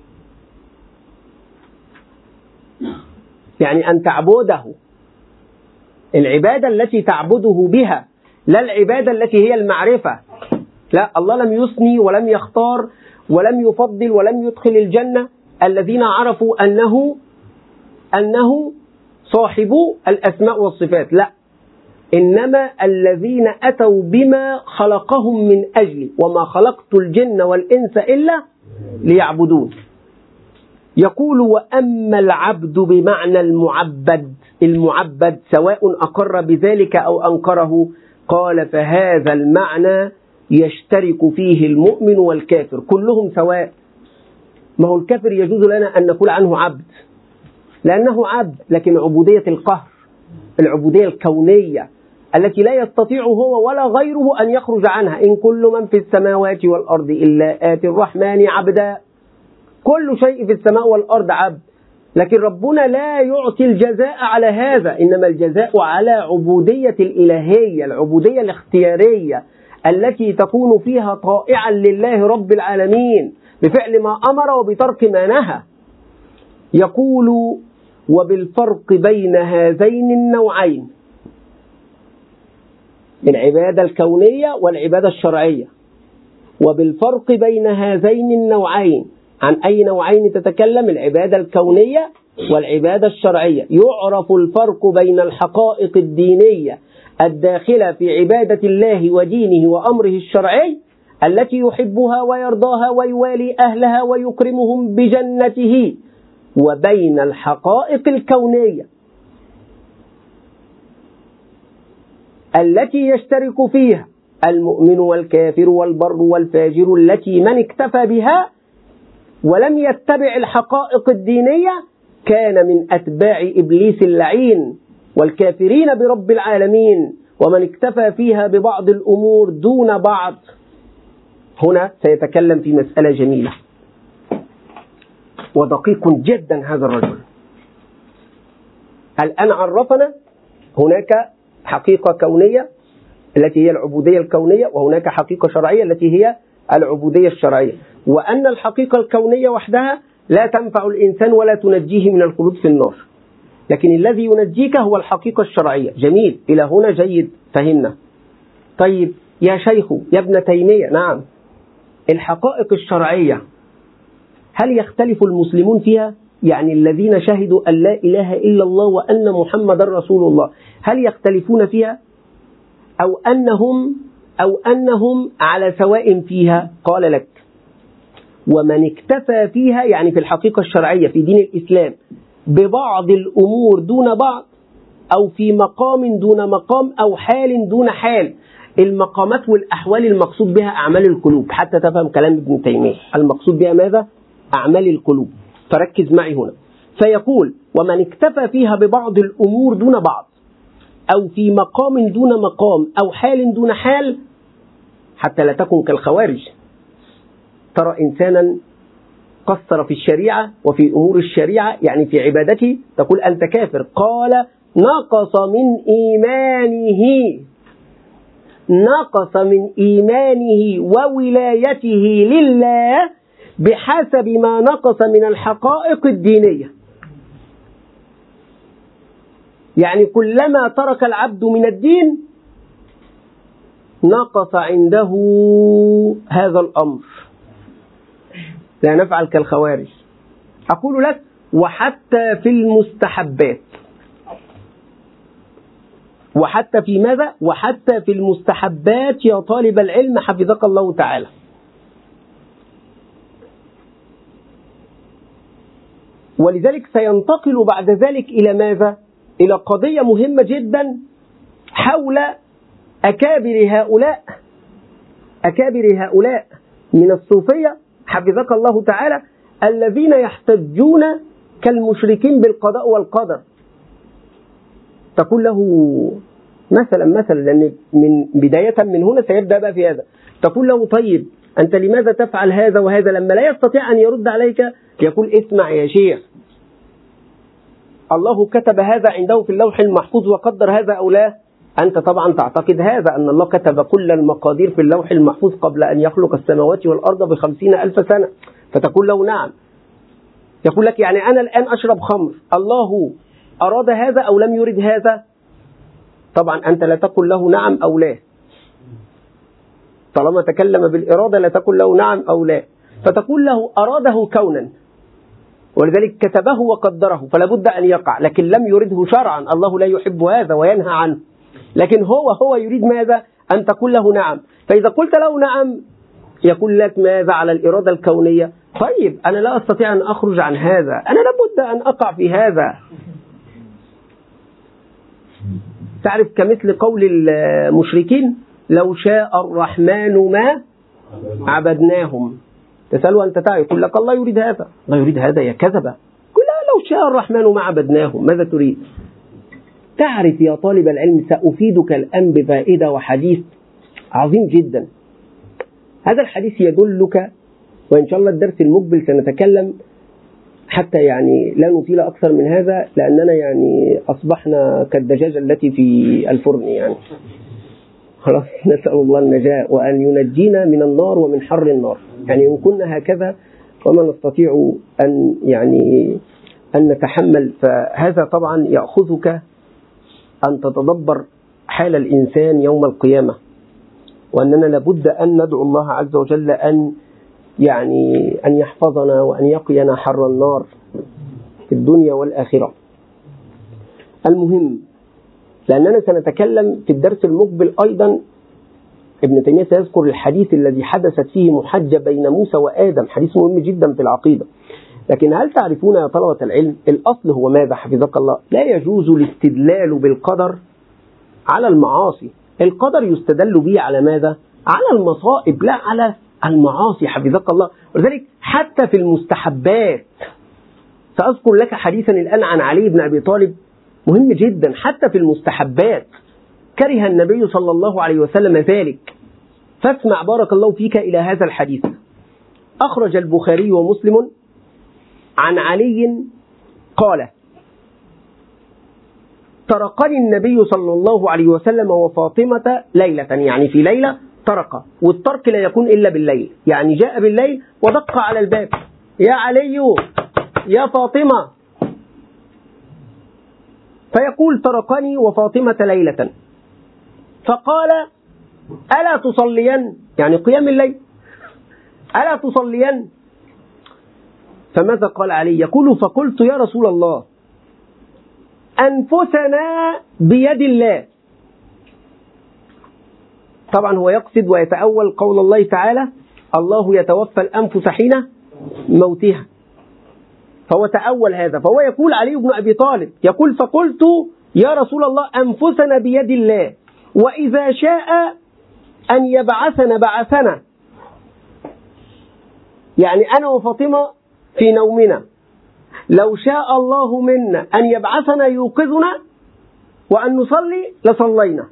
يعني أن تعبده، العبادة التي تعبده بها، لا العبادة التي هي المعرفة. لا، الله لم يثني ولم يختار ولم يفضل ولم يدخل الجنة الذين عرفوا أنه أنه صاحب الأسماء والصفات، لا، إنما الذين أتوا بما خلقهم من أجل، وما خلقت الجن والإنس إلا ليعبدون. يقول وأما العبد بمعنى المعبد، المعبد سواء أقر بذلك أو أنكره، قال فهذا المعنى يشترك فيه المؤمن والكافر كلهم سواء. ما هو الكافر يجوز لنا أن نقول عنه عبد لأنه عبد، لكن عبودية القهر، العبودية الكونية التي لا يستطيع هو ولا غيره أن يخرج عنها. إن كل من في السماوات والأرض إلا آتي الرحمن عبدا، كل شيء في السماء والأرض عبد، لكن ربنا لا يعطي الجزاء على هذا، إنما الجزاء على عبودية الإلهية، العبودية الاختيارية التي تكون فيها طائعا لله رب العالمين بفعل ما أمر وبترك ما نهى. يقول وبالفرق بين هذين النوعين، العبادة الكونية والعبادة الشرعية، وبالفرق بين هذين النوعين، عن أي نوعين تتكلم؟ العبادة الكونية والعبادة الشرعية. يعرف الفرق بين الحقائق الدينية الداخلة في عبادة الله ودينه وأمره الشرعي التي يحبها ويرضاها ويوالي أهلها ويكرمهم بجنته وبين الحقائق الكونية التي يشترك فيها المؤمن والكافر والبر والفاجر، التي من اكتفى بها ولم يتبع الحقائق الدينية كان من أتباع إبليس اللعين والكافرين برب العالمين، ومن اكتفى فيها ببعض الأمور دون بعض. هنا سيتكلم في مسألة جميلة ودقيق جدا هذا الرجل. الآن عرفنا هناك حقيقة كونية التي هي العبودية الكونية، وهناك حقيقة شرعية التي هي العبودية الشرعية، وأن الحقيقة الكونية وحدها لا تنفع الإنسان ولا تنجيه من الخلود في النار، لكن الذي ينجيك هو الحقيقة الشرعية. جميل، إلى هنا جيد، فهمنا. طيب يا شيخ يا ابن تيمية، نعم، الحقائق الشرعية هل يختلف المسلمون فيها؟ يعني الذين شهدوا أن لا إله إلا الله وأن محمد رسول الله، هل يختلفون فيها أو أنهم أو أنهم على سواء فيها؟ قال لك: ومن اكتفى فيها، يعني في الحقيقة الشرعية في دين الإسلام، ببعض الأمور دون بعض، أو في مقام دون مقام، أو حال دون حال. المقامات والأحوال المقصود بها أعمال القلوب، حتى تفهم كلام ابن تيمية، المقصود بها ماذا؟ أعمال القلوب. فركز معي هنا، فيقول: ومن اكتفى فيها ببعض الأمور دون بعض، أو في مقام دون مقام، أو حال دون حال، حتى لا تكن كالخوارج. ترى إنسانا قصر في الشريعة وفي أمور الشريعة، يعني في عبادته، تقول أنت كافر. قال: نقص من إيمانه نقص من إيمانه وولايته لله بحسب ما نقص من الحقائق الدينية. يعني كلما ترك العبد من الدين نقص عنده هذا الأمر، لا نفعل كالخوارج. أقول لك: وحتى في المستحبات، وحتى في ماذا؟ وحتى في المستحبات يا طالب العلم حفظك الله تعالى. ولذلك سينتقل بعد ذلك إلى ماذا؟ إلى قضية مهمة جدا حول أكابر هؤلاء أكابر هؤلاء من الصوفية حفظك الله تعالى، الذين يحتجون كالمشركين بالقضاء والقدر. تقول له مثلا مثلا لأن من بداية من هنا سيبدأ بقى في هذا، تقول له: طيب أنت لماذا تفعل هذا وهذا؟ لما لا يستطيع أن يرد عليك يقول: اسمع يا شيخ، الله كتب هذا عنده في اللوح المحفوظ وقدر هذا أو لا؟ أنت طبعا تعتقد هذا، أن الله كتب كل المقادير في اللوح المحفوظ قبل أن يخلق السماوات والأرض بخمسين ألف سنة. فتقول له: نعم. يقول لك: يعني أنا الآن أشرب خمر، الله أراد هذا أو لم يرد هذا؟ طبعا أنت لا تقول له نعم أو لا، طالما تكلم بالإرادة لا تقول له نعم أو لا، فتقول له: أراده كونا، ولذلك كتبه وقدره، فلا بد أن يقع، لكن لم يرده شرعا، الله لا يحب هذا وينهى عنه، لكن هو هو يريد ماذا؟ أن تقول له نعم. فإذا قلت له نعم يقول لك: ماذا على الإرادة الكونية؟ طيب أنا لا أستطيع أن أخرج عن هذا، أنا لابد أن أقع في هذا. تعرف كمثل قول المشركين: لو شاء الرحمن ما عبدناهم. تسأله أنت تعرف، يقول لك: الله يريد هذا، الله يريد هذا يا كذبة. قل: لو شاء الرحمن ما عبدناهم، ماذا تريد؟ تعرف يا طالب العلم، سأفيدك الآن بفائدة وحديث عظيم جدا. هذا الحديث يدلك، وإن شاء الله الدرس المقبل سنتكلم، حتى يعني لا نطيل أكثر من هذا، لأننا يعني أصبحنا كالدجاجة التي في الفرن، يعني خلاص. نسأل الله النجاة وأن ينجينا من النار ومن حر النار. يعني إن كنا هكذا وما نستطيع أن يعني أن نتحمل، فهذا طبعا يأخذك أن تتدبر حال الإنسان يوم القيامة، وأننا لابد أن ندعو الله عز وجل أن يعني أن يحفظنا وأن يقينا حر النار في الدنيا والآخرة. المهم، لأننا سنتكلم في الدرس المقبل أيضا، ابن تيمية سيذكر الحديث الذي حدثت فيه محجة بين موسى وآدم، حديث مهم جدا في العقيدة. لكن هل تعرفون يا طلبة العلم الأصل هو ماذا حفظك الله؟ لا يجوز الاستدلال بالقدر على المعاصي. القدر يستدل به على ماذا؟ على المصائب لا على المعاصي حفظك الله. ولذلك حتى في المستحبات، سأذكر لك حديثا الآن عن علي بن أبي طالب مهم جدا. حتى في المستحبات كره النبي صلى الله عليه وسلم ذلك. فاسمع بارك الله فيك إلى هذا الحديث. أخرج البخاري ومسلم عن علي قال: طرقني النبي صلى الله عليه وسلم وفاطمة ليلة، يعني في ليلة طرق، والطرق لا يكون إلا بالليل، يعني جاء بالليل ودق على الباب: يا علي يا فاطمة، فيقول: طرقني وفاطمة ليلة، فقال: ألا تصلين؟ يعني قيام الليل، ألا تصلين؟ فماذا قال علي؟ يقول: فقلت يا رسول الله أنفسنا بيد الله. طبعا هو يقصد ويتأول قول الله تعالى: الله يتوفى الأنفس حين موتها، فهو تأول هذا. فهو يقول علي بن أبي طالب يقول: فقلت يا رسول الله أنفسنا بيد الله، وإذا شاء أن يبعثنا بعثنا، يعني أنا وفاطمة في نومنا، لو شاء الله منا أن يبعثنا يوقظنا وأن نصلي لصلينا.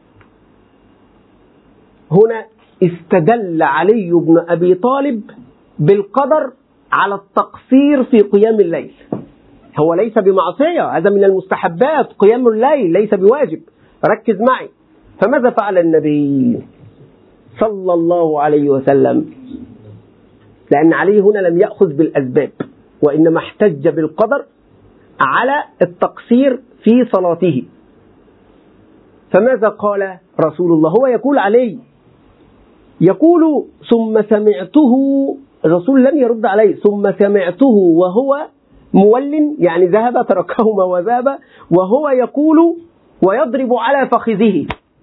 هنا استدل علي بن أبي طالب بالقدر على التقصير في قيام الليل. هو ليس بمعصية، هذا من المستحبات، قيام الليل ليس بواجب. ركز معي. فماذا فعل النبي صلى الله عليه وسلم؟ لأن عليه هنا لم يأخذ بالأسباب، وإنما احتج بالقدر على التقصير في صلاته. فماذا قال رسول الله؟ هو يقول عليه، يقول: ثم سمعته، الرسول لم يرد عليه، ثم سمعته وهو مول، يعني ذهب تركهما وذهب، وهو يقول ويضرب على فخذه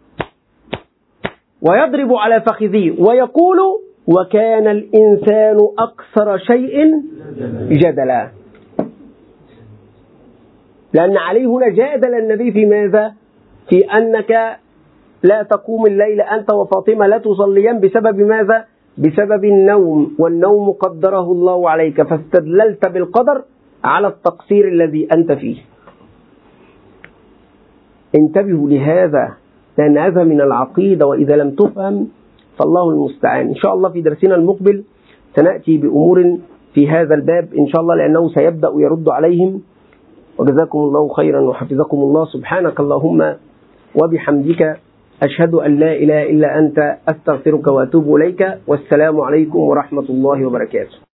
ويضرب على فخذه ويقول: وكان الإنسان أكثر شيء جدلا. لأن عليه هنا جادل النبي في ماذا؟ في أنك لا تقوم الليل أنت وفاطمة لا تصليان بسبب ماذا؟ بسبب النوم، والنوم قدره الله عليك، فاستدللت بالقدر على التقصير الذي أنت فيه. انتبهوا لهذا، لأن هذا من العقيدة، وإذا لم تفهم فالله المستعان. إن شاء الله في درسنا المقبل سنأتي بأمور في هذا الباب إن شاء الله، لأنه سيبدأ يرد عليهم. وجزاكم الله خيرا وحفظكم الله. سبحانك اللهم وبحمدك، أشهد أن لا إله إلا أنت، أستغفرك وأتوب إليك. والسلام عليكم ورحمة الله وبركاته.